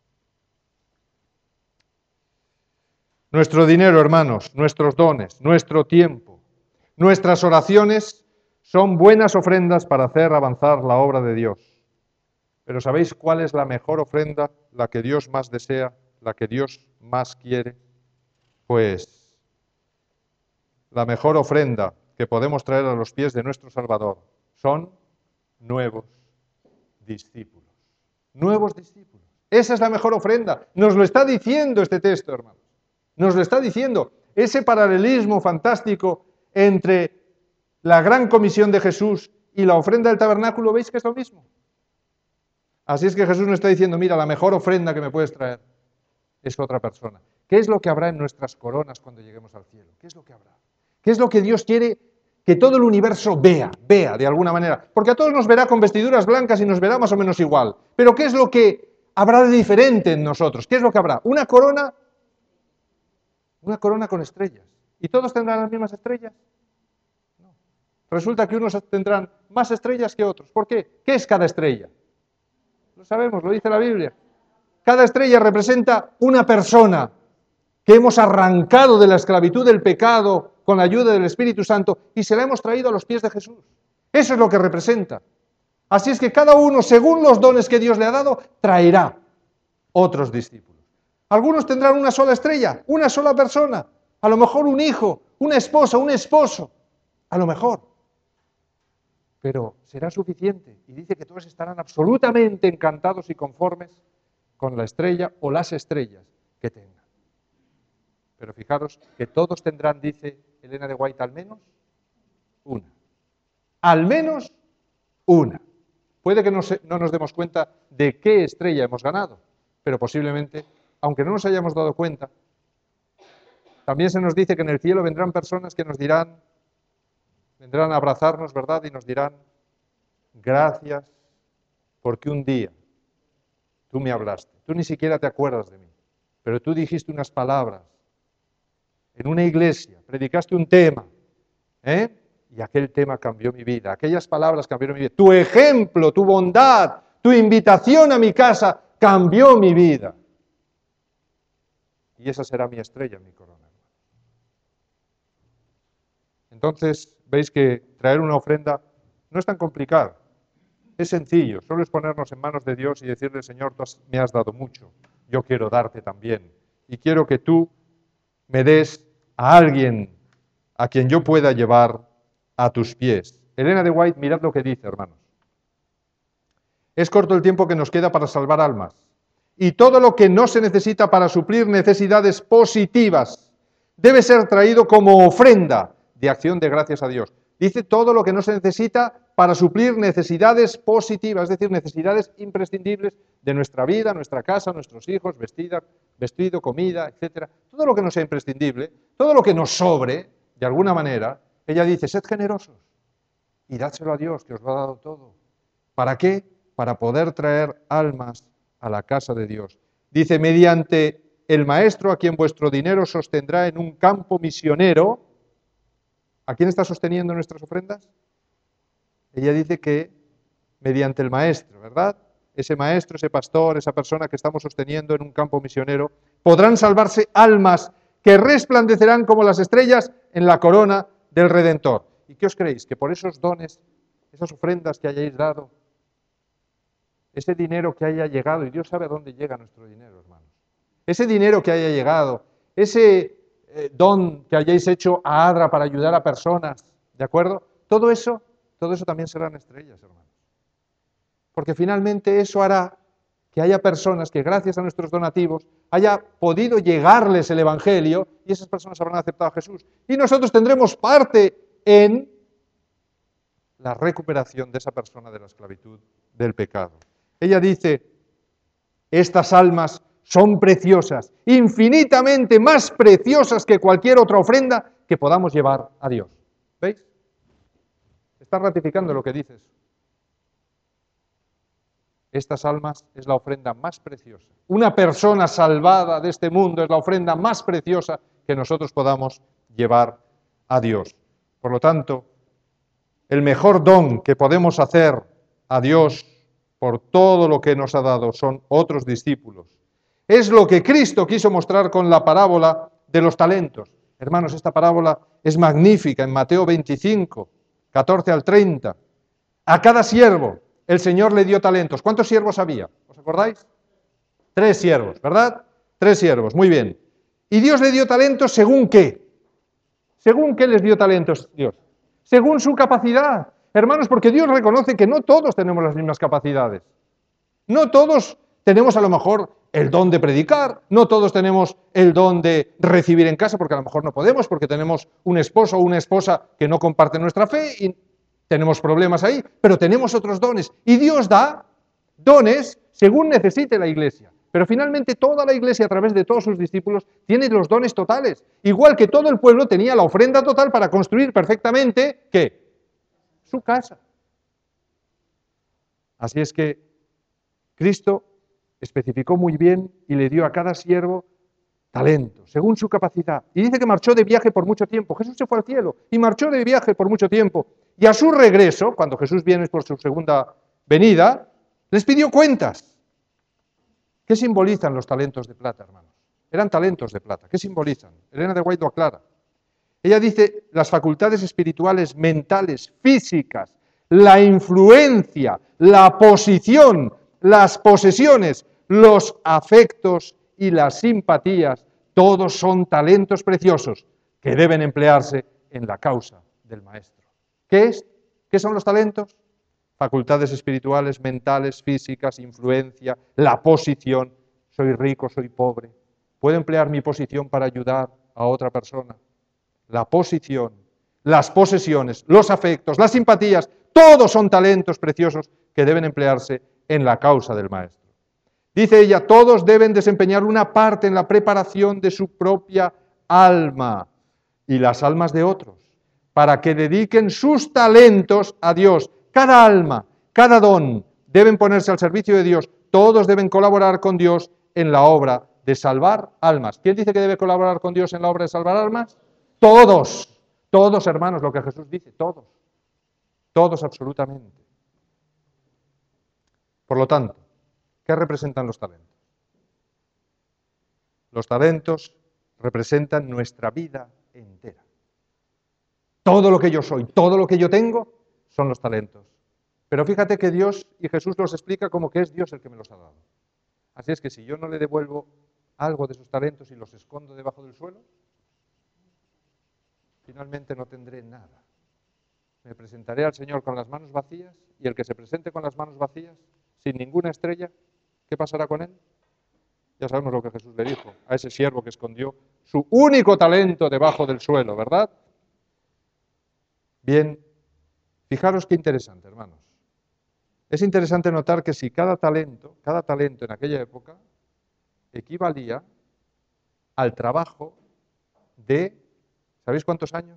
Nuestro dinero, hermanos, nuestros dones, nuestro tiempo, nuestras oraciones son buenas ofrendas para hacer avanzar la obra de Dios. Pero ¿sabéis cuál es la mejor ofrenda, la que Dios más desea, la que Dios más quiere? Pues la mejor ofrenda que podemos traer a los pies de nuestro Salvador son nuevos discípulos. Nuevos discípulos. Esa es la mejor ofrenda. Nos lo está diciendo este texto, hermanos. Nos lo está diciendo. Ese paralelismo fantástico entre la gran comisión de Jesús y la ofrenda del tabernáculo, ¿veis que es lo mismo? Así es que Jesús nos está diciendo, mira, la mejor ofrenda que me puedes traer es otra persona. ¿Qué es lo que habrá en nuestras coronas cuando lleguemos al cielo? ¿Qué es lo que habrá? ¿Qué es lo que Dios quiere que todo el universo vea de alguna manera? Porque a todos nos verá con vestiduras blancas y nos verá más o menos igual. Pero ¿qué es lo que habrá de diferente en nosotros? ¿Qué es lo que habrá? Una corona con estrellas. ¿Y todos tendrán las mismas estrellas? No. Resulta que unos tendrán más estrellas que otros. ¿Por qué? ¿Qué es cada estrella? Lo sabemos, lo dice la Biblia. Cada estrella representa una persona que hemos arrancado de la esclavitud del pecado con la ayuda del Espíritu Santo y se la hemos traído a los pies de Jesús. Eso es lo que representa. Así es que cada uno, según los dones que Dios le ha dado, traerá otros discípulos. Algunos tendrán una sola estrella, una sola persona, a lo mejor un hijo, una esposa, un esposo, a lo mejor. Pero será suficiente. Y dice que todos estarán absolutamente encantados y conformes con la estrella o las estrellas que tengan. Pero fijaros que todos tendrán, dice Elena de White, al menos una. Al menos Una. Puede que no nos demos cuenta de qué estrella hemos ganado, pero posiblemente, aunque no nos hayamos dado cuenta, también se nos dice que en el cielo vendrán personas que nos dirán, vendrán a abrazarnos, ¿verdad? Y nos dirán, gracias, porque un día tú me hablaste. Tú ni siquiera te acuerdas de mí, pero tú dijiste unas palabras en una iglesia, predicaste un tema, y aquel tema cambió mi vida, aquellas palabras cambiaron mi vida. Tu ejemplo, tu bondad, tu invitación a mi casa cambió mi vida. Y esa será mi estrella, mi corona. Entonces, veis que traer una ofrenda no es tan complicado. Es sencillo, solo es ponernos en manos de Dios y decirle, Señor, tú me has dado mucho, yo quiero darte también. Y quiero que tú me des a alguien a quien yo pueda llevar a tus pies. Elena de White, mirad lo que dice, hermanos. Es corto el tiempo que nos queda para salvar almas. Y todo lo que no se necesita para suplir necesidades positivas debe ser traído como ofrenda de acción de gracias a Dios. Dice todo lo que no se necesita para suplir necesidades positivas, es decir, necesidades imprescindibles de nuestra vida, nuestra casa, nuestros hijos, vestido, comida, etc. Todo lo que no sea imprescindible, todo lo que nos sobre, de alguna manera, ella dice, sed generosos y dádselo a Dios, que os lo ha dado todo. ¿Para qué? Para poder traer almas a la casa de Dios. Dice, mediante el maestro a quien vuestro dinero sostendrá en un campo misionero. ¿A quién está sosteniendo nuestras ofrendas? Ella dice que mediante el maestro, ¿verdad? Ese maestro, ese pastor, esa persona que estamos sosteniendo en un campo misionero, podrán salvarse almas que resplandecerán como las estrellas en la corona del Redentor. ¿Y qué os creéis? Que por esos dones, esas ofrendas que hayáis dado, ese dinero que haya llegado, y Dios sabe a dónde llega nuestro dinero, hermanos, ese dinero que haya llegado, ese don que hayáis hecho a ADRA para ayudar a personas, ¿de acuerdo? Todo eso también serán estrellas, hermanos. Porque finalmente eso hará que haya personas que gracias a nuestros donativos haya podido llegarles el Evangelio y esas personas habrán aceptado a Jesús. Y nosotros tendremos parte en la recuperación de esa persona de la esclavitud del pecado. Ella dice, estas almas son preciosas, infinitamente más preciosas que cualquier otra ofrenda que podamos llevar a Dios. ¿Veis? Está ratificando lo que dices. Estas almas es la ofrenda más preciosa. Una persona salvada de este mundo es la ofrenda más preciosa que nosotros podamos llevar a Dios. Por lo tanto, el mejor don que podemos hacer a Dios por todo lo que nos ha dado son otros discípulos. Es lo que Cristo quiso mostrar con la parábola de los talentos. Hermanos, esta parábola es magnífica en Mateo 25, 14 al 30. A cada siervo el Señor le dio talentos. ¿Cuántos siervos había? ¿Os acordáis? 3 siervos, ¿verdad? 3 siervos, muy bien. ¿Y Dios le dio talentos según qué? ¿Según qué les dio talentos Dios? Según su capacidad. Hermanos, porque Dios reconoce que no todos tenemos las mismas capacidades. No todos tenemos a lo mejor el don de predicar, no todos tenemos el don de recibir en casa, porque a lo mejor no podemos, porque tenemos un esposo o una esposa que no comparte nuestra fe y tenemos problemas ahí, pero tenemos otros dones. Y Dios da dones según necesite la iglesia. Pero finalmente toda la iglesia, a través de todos sus discípulos, tiene los dones totales. Igual que todo el pueblo tenía la ofrenda total para construir perfectamente, ¿qué? Su casa. Así es que Cristo especificó muy bien y le dio a cada siervo talento, según su capacidad. Y dice que marchó de viaje por mucho tiempo. Jesús se fue al cielo y marchó de viaje por mucho tiempo. Y a su regreso, cuando Jesús viene por su segunda venida, les pidió cuentas. ¿Qué simbolizan los talentos de plata, hermanos? Eran talentos de plata. ¿Qué simbolizan? Elena de White lo aclara. Ella dice las facultades espirituales, mentales, físicas, la influencia, la posición, las posesiones, los afectos y las simpatías, todos son talentos preciosos que deben emplearse en la causa del Maestro. ¿Qué es? ¿Qué son los talentos? Facultades espirituales, mentales, físicas, influencia, la posición. Soy rico, soy pobre. ¿Puedo emplear mi posición para ayudar a otra persona? La posición, las posesiones, los afectos, las simpatías, Todos son talentos preciosos que deben emplearse en la causa del Maestro. Dice ella, todos deben desempeñar una parte en la preparación de su propia alma y las almas de otros, para que dediquen sus talentos a Dios. Cada alma, cada don deben ponerse al servicio de Dios. Todos deben colaborar con Dios en la obra de salvar almas. ¿Quién dice que debe colaborar con Dios en la obra de salvar almas? Todos, todos hermanos, lo que Jesús dice, todos absolutamente. Por lo tanto, ¿qué representan los talentos? Los talentos representan nuestra vida entera. Todo lo que yo soy, todo lo que yo tengo, son los talentos. Pero fíjate que Dios y Jesús los explica como que es Dios el que me los ha dado. Así es que si yo no le devuelvo algo de esos talentos y los escondo debajo del suelo, finalmente no tendré nada. Me presentaré al Señor con las manos vacías, y el que se presente con las manos vacías, sin ninguna estrella, ¿qué pasará con él? Ya sabemos lo que Jesús le dijo a ese siervo que escondió su único talento debajo del suelo, ¿verdad? Bien, fijaros qué interesante, hermanos. Es interesante notar que si cada talento en aquella época equivalía al trabajo de, ¿sabéis cuántos años?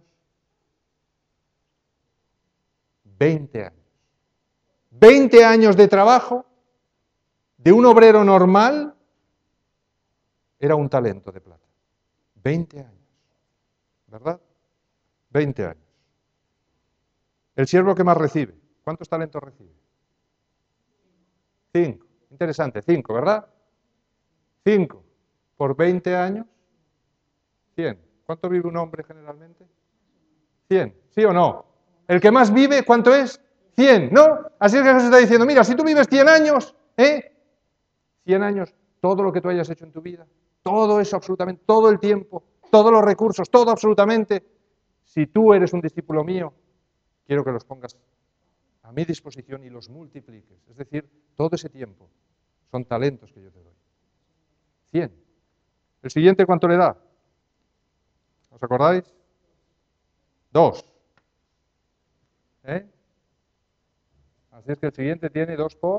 20 años. 20 años de trabajo de un obrero normal era un talento de plata. 20 años, ¿verdad? 20 años. El siervo que más recibe, ¿cuántos talentos recibe? 5. Interesante, 5, ¿verdad? 5 por 20 años, 100. ¿Cuánto vive un hombre generalmente? 100, ¿sí o no? El que más vive, ¿cuánto es? 100, ¿no? Así es que Jesús está diciendo, mira, si tú vives 100 años, 100 años, todo lo que tú hayas hecho en tu vida, todo eso absolutamente, todo el tiempo, todos los recursos, todo absolutamente, si tú eres un discípulo mío, quiero que los pongas a mi disposición y los multipliques. Es decir, todo ese tiempo son talentos que yo te doy. 100. ¿El siguiente cuánto le da? ¿Os acordáis? 2. Así es que el siguiente tiene 2 por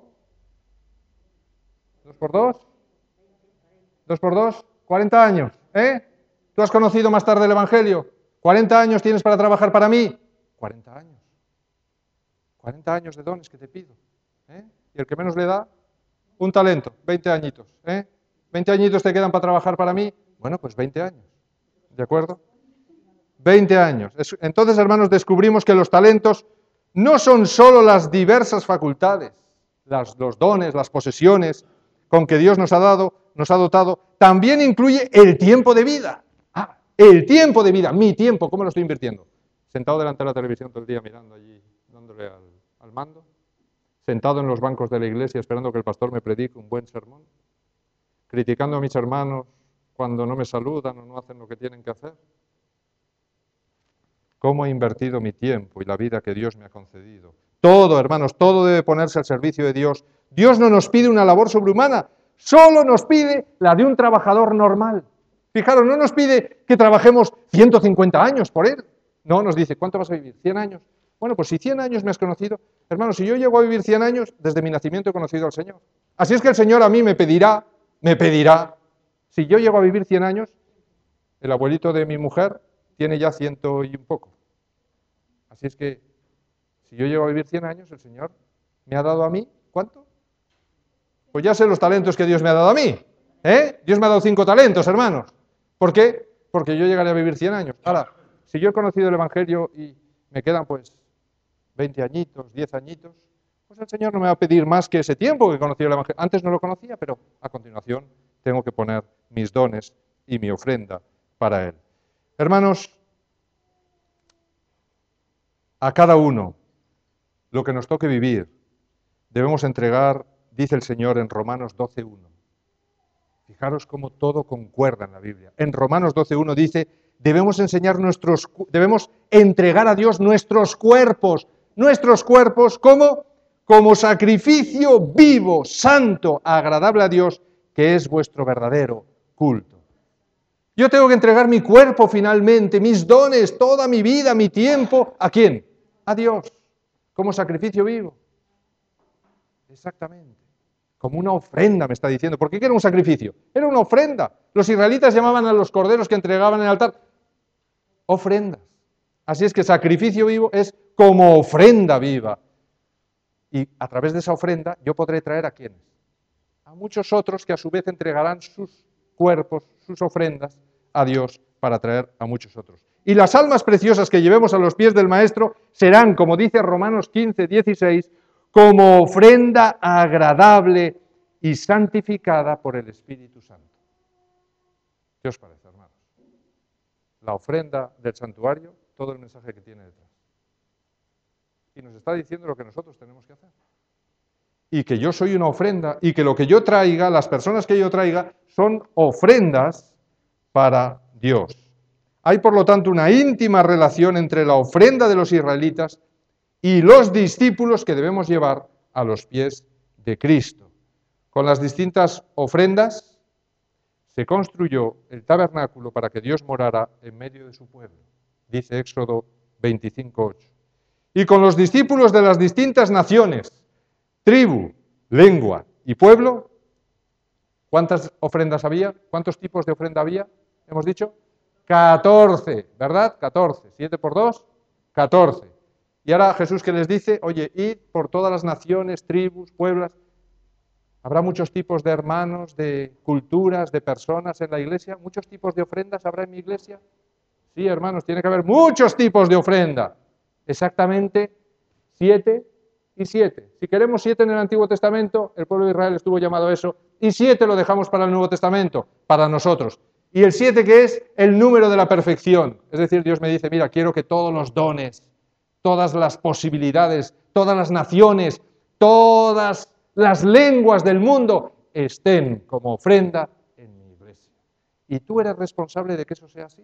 2. 2 por 2, 40 años. ¿Tú has conocido más tarde el Evangelio? 40 años tienes para trabajar para mí. 40 años. 40 años de dones que te pido. Y el que menos le da, un talento, 20 añitos. 20 añitos te quedan para trabajar para mí. Bueno, pues 20 años. ¿De acuerdo? 20 años. Entonces, hermanos, descubrimos que los talentos no son solo las diversas facultades, los dones, las posesiones con que Dios nos ha dotado, también incluye el tiempo de vida. El tiempo de vida, mi tiempo, ¿cómo lo estoy invirtiendo? Sentado delante de la televisión todo el día mirando allí, dándole al mando, sentado en los bancos de la iglesia esperando que el pastor me predique un buen sermón, criticando a mis hermanos cuando no me saludan o no hacen lo que tienen que hacer. ¿Cómo he invertido mi tiempo y la vida que Dios me ha concedido? Todo, hermanos, todo debe ponerse al servicio de Dios. Dios no nos pide una labor sobrehumana, solo nos pide la de un trabajador normal. Fijaros, no nos pide que trabajemos 150 años por Él. No, nos dice, ¿cuánto vas a vivir? ¿100 años? Bueno, pues si 100 años me has conocido, hermanos, si yo llego a vivir 100 años, desde mi nacimiento he conocido al Señor. Así es que el Señor a mí me pedirá, si yo llego a vivir 100 años, el abuelito de mi mujer tiene ya 100 y un poco. Así es que, si yo llego a vivir 100 años, el Señor me ha dado a mí, ¿cuánto? Pues ya sé los talentos que Dios me ha dado a mí. Dios me ha dado 5 talentos, hermanos. ¿Por qué? Porque yo llegaré a vivir 100 años. Ahora, si yo he conocido el Evangelio y me quedan pues 20 añitos, 10 añitos, pues el Señor no me va a pedir más que ese tiempo que he conocido el Evangelio. Antes no lo conocía, pero a continuación tengo que poner mis dones y mi ofrenda para Él. Hermanos, a cada uno lo que nos toque vivir debemos entregar, dice el Señor en Romanos 12:1. Fijaros cómo todo concuerda en la Biblia. En Romanos 12:1 dice, debemos entregar a Dios nuestros cuerpos como sacrificio vivo, santo, agradable a Dios, que es vuestro verdadero culto. Yo tengo que entregar mi cuerpo finalmente, mis dones, toda mi vida, mi tiempo, ¿a quién? A Dios. como sacrificio vivo. Exactamente. Como una ofrenda, me está diciendo. ¿Por qué era un sacrificio? Era una ofrenda. Los israelitas llamaban a los corderos que entregaban en el altar ofrendas. Así es que sacrificio vivo es como ofrenda viva. Y a través de esa ofrenda yo podré traer ¿a quiénes? A muchos otros que a su vez entregarán sus cuerpos, sus ofrendas a Dios para traer a muchos otros. Y las almas preciosas que llevemos a los pies del Maestro serán, como dice Romanos 15, 16, como ofrenda agradable y santificada por el Espíritu Santo. ¿Qué os parece, hermanos? La ofrenda del santuario, todo el mensaje que tiene detrás. Y nos está diciendo lo que nosotros tenemos que hacer. Y que yo soy una ofrenda, y que lo que yo traiga, las personas que yo traiga, son ofrendas para Dios. Hay, por lo tanto, una íntima relación entre la ofrenda de los israelitas y los discípulos que debemos llevar a los pies de Cristo. Con las distintas ofrendas se construyó el tabernáculo para que Dios morara en medio de su pueblo, dice Éxodo 25:8. Y con los discípulos de las distintas naciones, tribu, lengua y pueblo, ¿cuántas ofrendas había? ¿Cuántos tipos de ofrenda había? Hemos dicho 14, ¿verdad? 14. 7 por 2, 14. Y ahora Jesús que les dice, oye, id por todas las naciones, tribus, pueblos. ¿Habrá muchos tipos de hermanos, de culturas, de personas en la iglesia? ¿Muchos tipos de ofrendas habrá en mi iglesia? Sí, hermanos, tiene que haber muchos tipos de ofrenda. Exactamente 7 y 7. Si queremos 7 en el Antiguo Testamento, el pueblo de Israel estuvo llamado a eso, y 7 lo dejamos para el Nuevo Testamento, para nosotros. Y el 7 que es el número de la perfección. Es decir, Dios me dice, mira, quiero que todos los dones, todas las posibilidades, todas las naciones, todas las lenguas del mundo estén como ofrenda en mi iglesia. Y tú eres responsable de que eso sea así.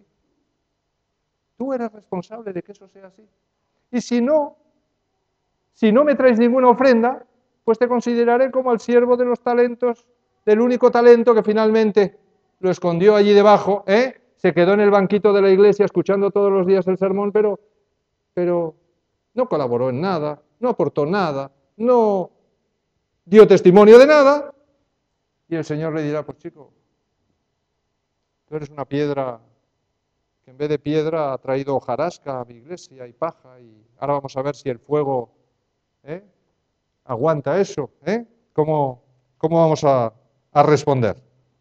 Tú eres responsable de que eso sea así. Y si no me traes ninguna ofrenda, pues te consideraré como el siervo de los talentos, del único talento que finalmente lo escondió allí debajo, se quedó en el banquito de la iglesia escuchando todos los días el sermón, pero no colaboró en nada, no aportó nada, no dio testimonio de nada, y el Señor le dirá, pues chico, tú eres una piedra que en vez de piedra ha traído hojarasca a mi iglesia y paja, y ahora vamos a ver si el fuego aguanta eso, ¿Cómo vamos a responder?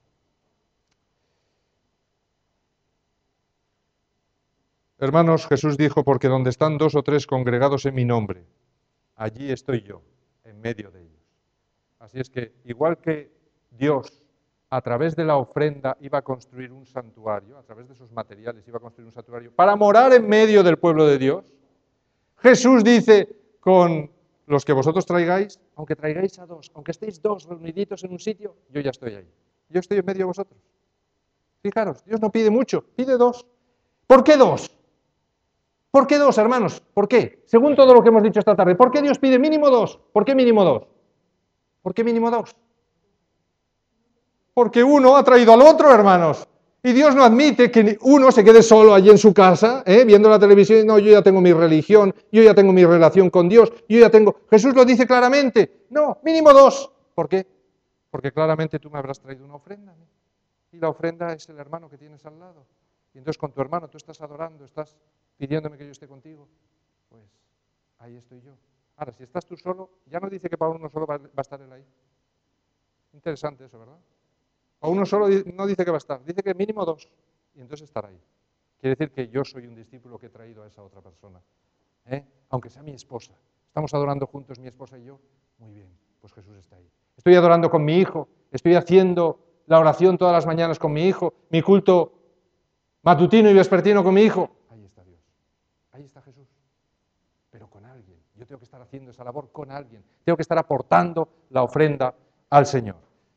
Hermanos, Jesús dijo, porque donde están 2 o 3 congregados en mi nombre, allí estoy yo, en medio de ellos. Así es que, igual que Dios, a través de la ofrenda, iba a construir un santuario, a través de sus materiales iba a construir un santuario, para morar en medio del pueblo de Dios, Jesús dice, con los que vosotros traigáis, aunque traigáis a 2, aunque estéis 2 reuniditos en un sitio, yo ya estoy ahí. Yo estoy en medio de vosotros. Fijaros, Dios no pide mucho, pide 2. ¿Por qué 2? ¿Por qué 2, hermanos? ¿Por qué? Según todo lo que hemos dicho esta tarde, ¿por qué Dios pide mínimo 2? ¿Por qué mínimo 2? ¿Por qué mínimo 2? Porque uno ha traído al otro, hermanos. Y Dios no admite que uno se quede solo allí en su casa, viendo la televisión, y no, yo ya tengo mi religión, yo ya tengo mi relación con Dios, yo ya tengo... Jesús lo dice claramente, no, mínimo 2. ¿Por qué? Porque claramente tú me habrás traído una ofrenda, ¿no? Y la ofrenda es el hermano que tienes al lado. Y entonces con tu hermano tú estás adorando, estás pidiéndome que yo esté contigo. Pues ahí estoy yo. Ahora, si estás tú solo, ya no dice que para uno solo va a estar él ahí. Interesante eso, ¿verdad? Para uno solo no dice que va a estar, dice que mínimo 2. Y entonces estará ahí. Quiere decir que yo soy un discípulo que he traído a esa otra persona. Aunque sea mi esposa. Estamos adorando juntos mi esposa y yo. Muy bien, pues Jesús está ahí. Estoy adorando con mi hijo. Estoy haciendo la oración todas las mañanas con mi hijo. Mi culto matutino y vespertino con mi hijo. Ahí está Dios. Ahí está Jesús. Pero con alguien. Yo tengo que estar haciendo esa labor con alguien. Tengo que estar aportando la ofrenda al Señor.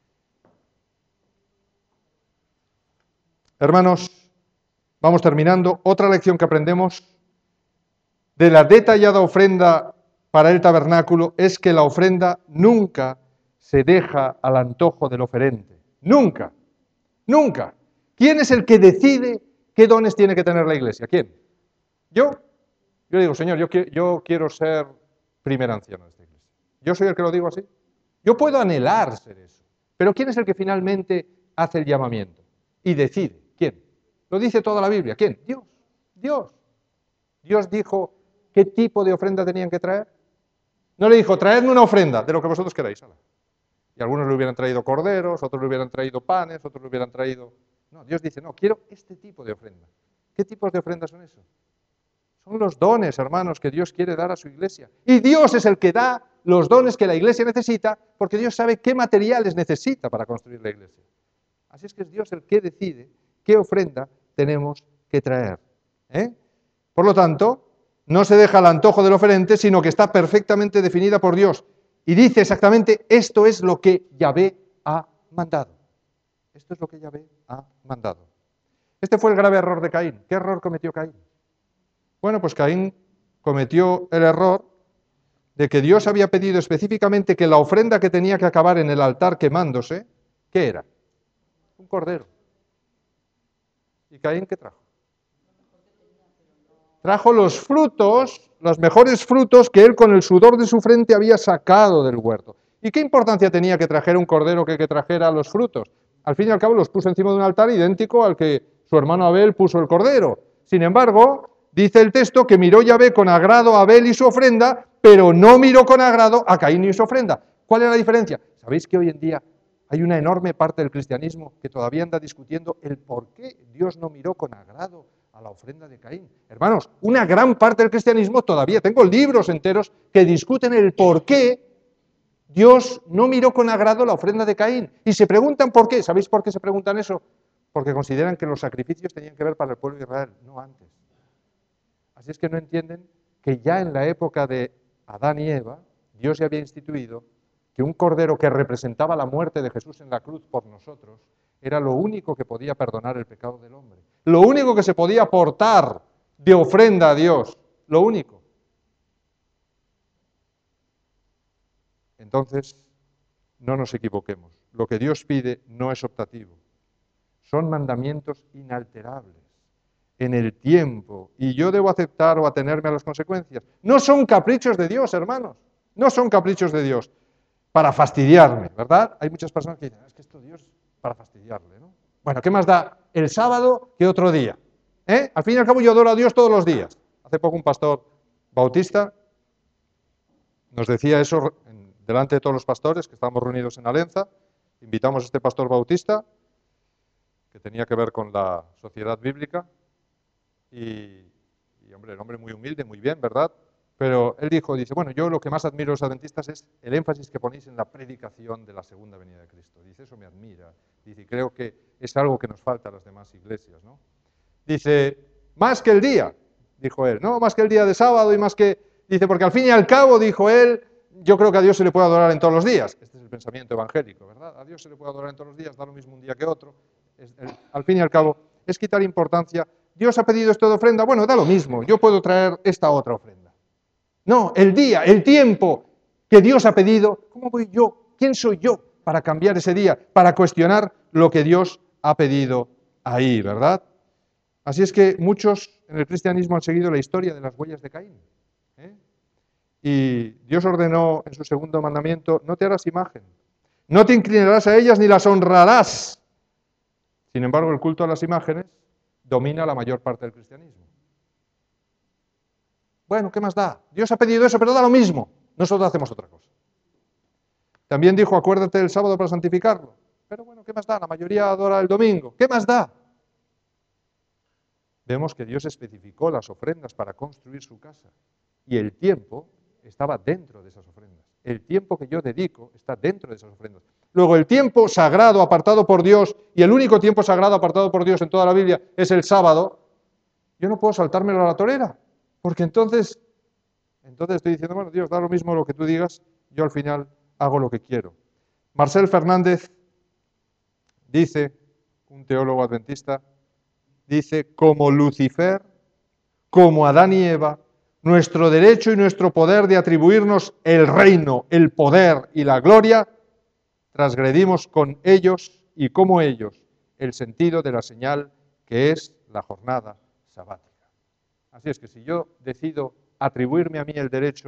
Hermanos, vamos terminando. Otra lección que aprendemos de la detallada ofrenda para el tabernáculo es que la ofrenda nunca se deja al antojo del oferente. Nunca. Nunca. ¿Quién es el que decide qué dones tiene que tener la iglesia? ¿Quién? ¿Yo? Yo digo, Señor, yo quiero ser primer anciano de esta iglesia. Yo soy el que lo digo así. Yo puedo anhelar ser eso. Pero ¿quién es el que finalmente hace el llamamiento? Y decide. ¿Quién? Lo dice toda la Biblia. ¿Quién? Dios. Dios. Dios dijo qué tipo de ofrenda tenían que traer. No le dijo, traedme una ofrenda de lo que vosotros queráis. Y algunos le hubieran traído corderos, otros le hubieran traído panes, otros le hubieran traído... No, Dios dice, no, quiero este tipo de ofrenda. ¿Qué tipos de ofrendas son esos? Son los dones, hermanos, que Dios quiere dar a su iglesia. Y Dios es el que da los dones que la iglesia necesita, porque Dios sabe qué materiales necesita para construir la iglesia. Así es que es Dios el que decide qué ofrenda tenemos que traer. Por lo tanto, no se deja al antojo del oferente, sino que está perfectamente definida por Dios. Y dice exactamente, esto es lo que Yahvé ha mandado. Esto es lo que Yahvé ha mandado. Este fue el grave error de Caín. ¿Qué error cometió Caín? Bueno, pues Caín cometió el error de que Dios había pedido específicamente que la ofrenda que tenía que acabar en el altar quemándose, ¿qué era? Un cordero. ¿Y Caín qué trajo? Trajo los frutos, los mejores frutos que él con el sudor de su frente había sacado del huerto. ¿Y qué importancia tenía que trajera un cordero que trajera los frutos? Al fin y al cabo los puso encima de un altar idéntico al que su hermano Abel puso el cordero. Sin embargo, dice el texto que miró Yahvé con agrado a Abel y su ofrenda, pero no miró con agrado a Caín y su ofrenda. ¿Cuál es la diferencia? ¿Sabéis que hoy en día hay una enorme parte del cristianismo que todavía anda discutiendo el por qué Dios no miró con agrado a la ofrenda de Caín? Hermanos, una gran parte del cristianismo todavía, tengo libros enteros que discuten el por qué Dios no miró con agrado la ofrenda de Caín. Y se preguntan por qué. ¿Sabéis por qué se preguntan eso? Porque consideran que los sacrificios tenían que ver para el pueblo de Israel, no antes. Así es que no entienden que ya en la época de Adán y Eva, Dios ya había instituido que un cordero que representaba la muerte de Jesús en la cruz por nosotros era lo único que podía perdonar el pecado del hombre. Lo único que se podía aportar de ofrenda a Dios. Lo único. Entonces, no nos equivoquemos. Lo que Dios pide no es optativo. Son mandamientos inalterables en el tiempo. Y yo debo aceptar o atenerme a las consecuencias. No son caprichos de Dios, hermanos. No son caprichos de Dios para fastidiarme, ¿verdad? Hay muchas personas que dicen, es que esto Dios para fastidiarle, ¿no? Bueno, ¿qué más da el sábado que otro día? Al fin y al cabo yo adoro a Dios todos los días. Hace poco un pastor bautista nos decía eso delante de todos los pastores que estábamos reunidos en Alenza. Invitamos a este pastor bautista que tenía que ver con la sociedad bíblica y hombre, el hombre muy humilde, muy bien, ¿verdad? Pero él dice, bueno, yo lo que más admiro de los adventistas es el énfasis que ponéis en la predicación de la segunda venida de Cristo. Dice, eso me admira. Dice, creo que es algo que nos falta a las demás iglesias, ¿no? Dice, más que el día, dijo él, ¿no? Más que el día de sábado y más que... Dice, porque al fin y al cabo, dijo él, yo creo que a Dios se le puede adorar en todos los días. Este es el pensamiento evangélico, ¿verdad? A Dios se le puede adorar en todos los días, da lo mismo un día que otro. Al fin y al cabo, es quitar importancia. Dios ha pedido esto de ofrenda, bueno, da lo mismo, yo puedo traer esta otra ofrenda. No, el día, el tiempo que Dios ha pedido, ¿cómo voy yo? ¿Quién soy yo para cambiar ese día, para cuestionar lo que Dios ha pedido ahí, ¿verdad? Así es que muchos en el cristianismo han seguido la historia de las huellas de Caín. Y Dios ordenó en su segundo mandamiento, no te harás imagen, no te inclinarás a ellas ni las honrarás. Sin embargo, el culto a las imágenes domina la mayor parte del cristianismo. Bueno, ¿qué más da? Dios ha pedido eso, pero da lo mismo. Nosotros hacemos otra cosa. También dijo, acuérdate del sábado para santificarlo. Pero bueno, ¿qué más da? La mayoría adora el domingo. ¿Qué más da? Vemos que Dios especificó las ofrendas para construir su casa. Y el tiempo estaba dentro de esas ofrendas. El tiempo que yo dedico está dentro de esas ofrendas. Luego, el tiempo sagrado apartado por Dios, y el único tiempo sagrado apartado por Dios en toda la Biblia es el sábado. Yo no puedo saltármelo a la torera. Porque entonces estoy diciendo, bueno, Dios, da lo mismo lo que tú digas, yo al final hago lo que quiero. Marcel Fernández dice, un teólogo adventista, dice, como Lucifer, como Adán y Eva, nuestro derecho y nuestro poder de atribuirnos el reino, el poder y la gloria, transgredimos con ellos y como ellos el sentido de la señal que es la jornada sabática. Así es que si yo decido atribuirme a mí el derecho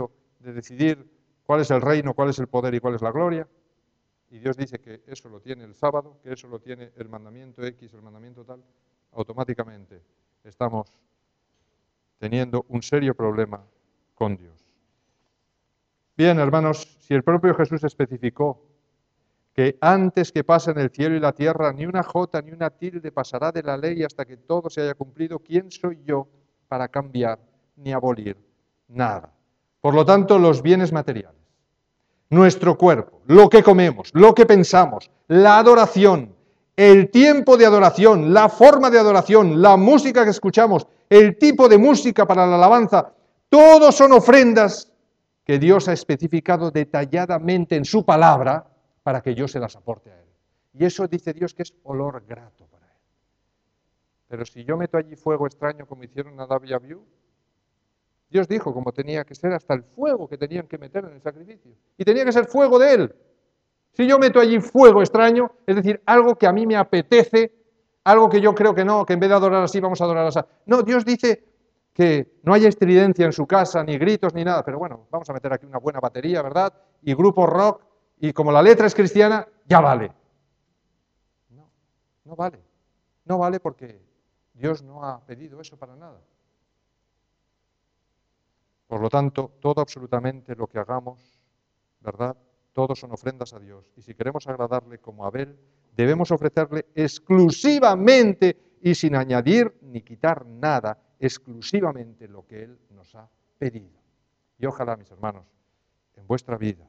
de decidir cuál es el reino, cuál es el poder y cuál es la gloria. Y Dios dice que eso lo tiene el sábado, que eso lo tiene el mandamiento X, el mandamiento tal, automáticamente estamos teniendo un serio problema con Dios. Bien, hermanos, si el propio Jesús especificó que antes que pasen el cielo y la tierra, ni una jota ni una tilde pasará de la ley hasta que todo se haya cumplido, ¿quién soy yo para cambiar ni abolir nada? Por lo tanto, los bienes materiales, nuestro cuerpo, lo que comemos, lo que pensamos, la adoración, el tiempo de adoración, la forma de adoración, la música que escuchamos, el tipo de música para la alabanza, todos son ofrendas que Dios ha especificado detalladamente en su palabra para que yo se las aporte a Él. Y eso dice Dios que es olor grato para Él. Pero si yo meto allí fuego extraño como hicieron Nadab y Abiú, Dios dijo cómo tenía que ser hasta el fuego que tenían que meter en el sacrificio. Y tenía que ser fuego de Él. Si yo meto allí fuego extraño, es decir, algo que a mí me apetece, algo que yo creo que no, que en vez de adorar así, vamos a adorar así. No, Dios dice que no haya estridencia en su casa, ni gritos, ni nada, pero bueno, vamos a meter aquí una buena batería, ¿verdad? Y grupo rock, y como la letra es cristiana, ya vale. No, no vale. No vale porque Dios no ha pedido eso para nada. Por lo tanto, todo absolutamente lo que hagamos, ¿verdad? Todos son ofrendas a Dios. Y si queremos agradarle como Abel, debemos ofrecerle exclusivamente y sin añadir ni quitar nada, exclusivamente lo que Él nos ha pedido. Y ojalá, mis hermanos, en vuestra vida,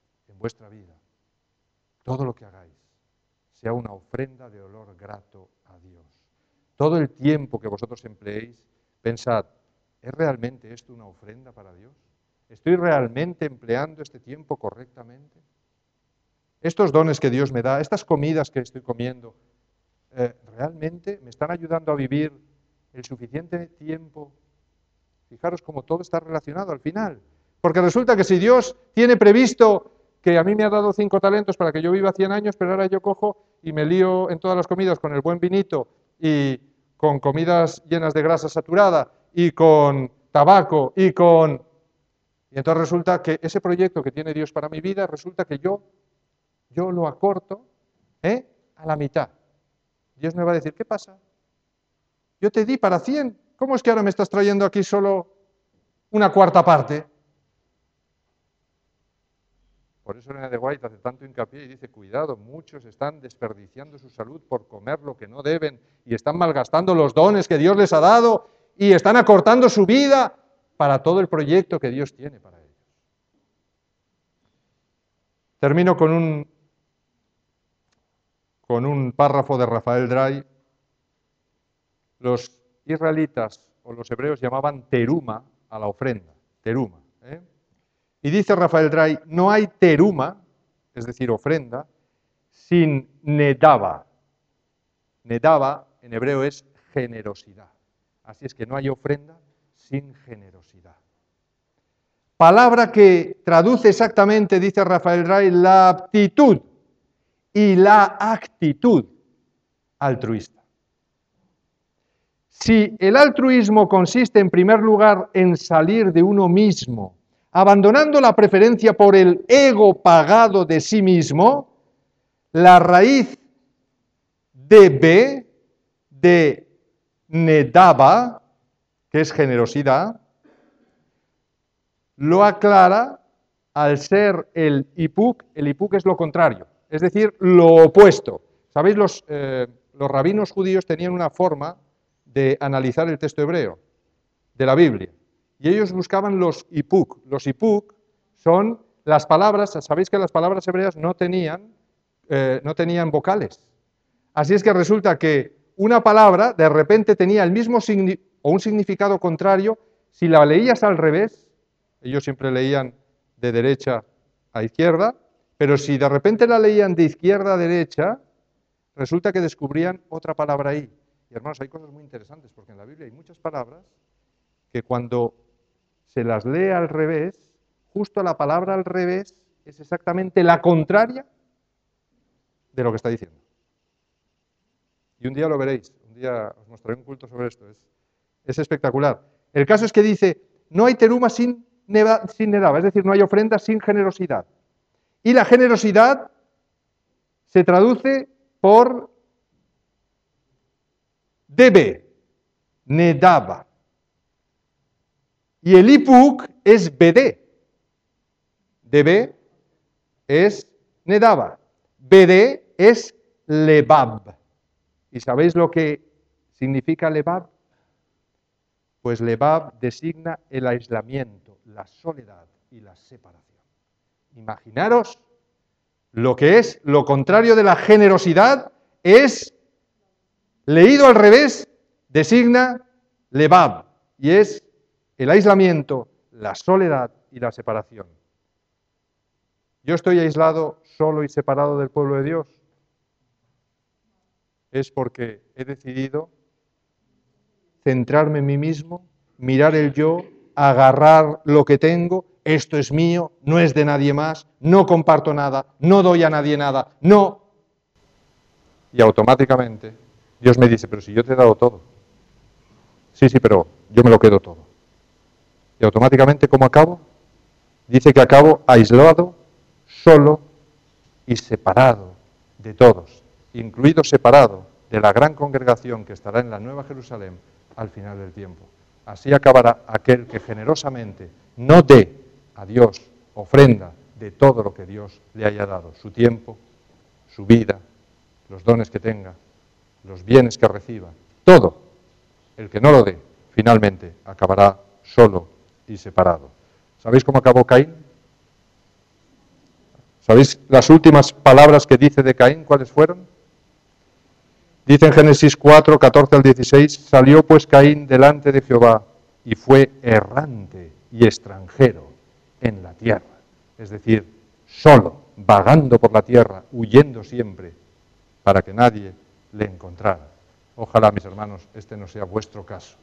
todo lo que hagáis sea una ofrenda de olor grato a Dios. Todo el tiempo que vosotros empleéis, pensad, ¿es realmente esto una ofrenda para Dios? ¿Estoy realmente empleando este tiempo correctamente? Estos dones que Dios me da, estas comidas que estoy comiendo, ¿realmente me están ayudando a vivir el suficiente tiempo? Fijaros cómo todo está relacionado al final. Porque resulta que si Dios tiene previsto que a mí me ha dado 5 talentos para que yo viva 100 años, pero ahora yo cojo y me lío en todas las comidas con el buen vinito y con comidas llenas de grasa saturada y con tabaco y entonces resulta que ese proyecto que tiene Dios para mi vida, resulta que yo lo acorto a la mitad. Dios me va a decir, ¿qué pasa? Yo te di para 100, ¿cómo es que ahora me estás trayendo aquí solo una cuarta parte? Por eso Elena de White hace tanto hincapié y dice, cuidado, muchos están desperdiciando su salud por comer lo que no deben y están malgastando los dones que Dios les ha dado y están acortando su vida para todo el proyecto que Dios tiene para ellos. Termino con un párrafo de Rafael Drey. Los israelitas o los hebreos llamaban teruma a la ofrenda, teruma. Y dice Rafael Drey, no hay teruma, es decir, ofrenda, sin nedava. Nedava en hebreo es generosidad. Así es que no hay ofrenda sin generosidad. Palabra que traduce exactamente, dice Rafael Drey, la aptitud y la actitud altruista. Si el altruismo consiste en primer lugar en salir de uno mismo, abandonando la preferencia por el ego pagado de sí mismo, la raíz de B, de nedava, que es generosidad, lo aclara al ser el ipuk es lo contrario, es decir, lo opuesto. ¿Sabéis? Los rabinos judíos tenían una forma de analizar el texto hebreo de la Biblia. Y ellos buscaban los ipuk. Los ipuk son las palabras, sabéis que las palabras hebreas no tenían vocales. Así es que resulta que una palabra de repente tenía el mismo o un significado contrario si la leías al revés. Ellos siempre leían de derecha a izquierda, pero si de repente la leían de izquierda a derecha, resulta que descubrían otra palabra ahí. Y hermanos, hay cosas muy interesantes, porque en la Biblia hay muchas palabras que cuando se las lee al revés, justo la palabra al revés es exactamente la contraria de lo que está diciendo. Y un día lo veréis, un día os mostraré un culto sobre esto, es espectacular. El caso es que dice, no hay teruma sin nedava, es decir, no hay ofrenda sin generosidad. Y la generosidad se traduce por debe, nedava. Y el ipuk es bedé. Debe es nedava. Bedé es lebab. ¿Y sabéis lo que significa lebab? Pues lebab designa el aislamiento, la soledad y la separación. Imaginaros lo que es lo contrario de la generosidad, es, leído al revés, designa lebab, y es el aislamiento, la soledad y la separación. Yo estoy aislado, solo y separado del pueblo de Dios. Es porque he decidido centrarme en mí mismo, mirar el yo, agarrar lo que tengo, esto es mío, no es de nadie más, no comparto nada, no doy a nadie nada, no. Y automáticamente Dios me dice, pero si yo te he dado todo. Sí, pero yo me lo quedo todo. Y automáticamente, ¿cómo acabo? Dice que acabo aislado, solo y separado de todos, incluido separado de la gran congregación que estará en la Nueva Jerusalén al final del tiempo. Así acabará aquel que generosamente no dé a Dios ofrenda de todo lo que Dios le haya dado, su tiempo, su vida, los dones que tenga, los bienes que reciba, todo. El que no lo dé, finalmente acabará solo y separado. ¿Sabéis cómo acabó Caín? ¿Sabéis las últimas palabras que dice de Caín? ¿Cuáles fueron? Dice en Génesis 4, 14 al 16, salió pues Caín delante de Jehová y fue errante y extranjero en la tierra. Es decir, solo, vagando por la tierra, huyendo siempre, para que nadie le encontrara. Ojalá, mis hermanos, este no sea vuestro caso.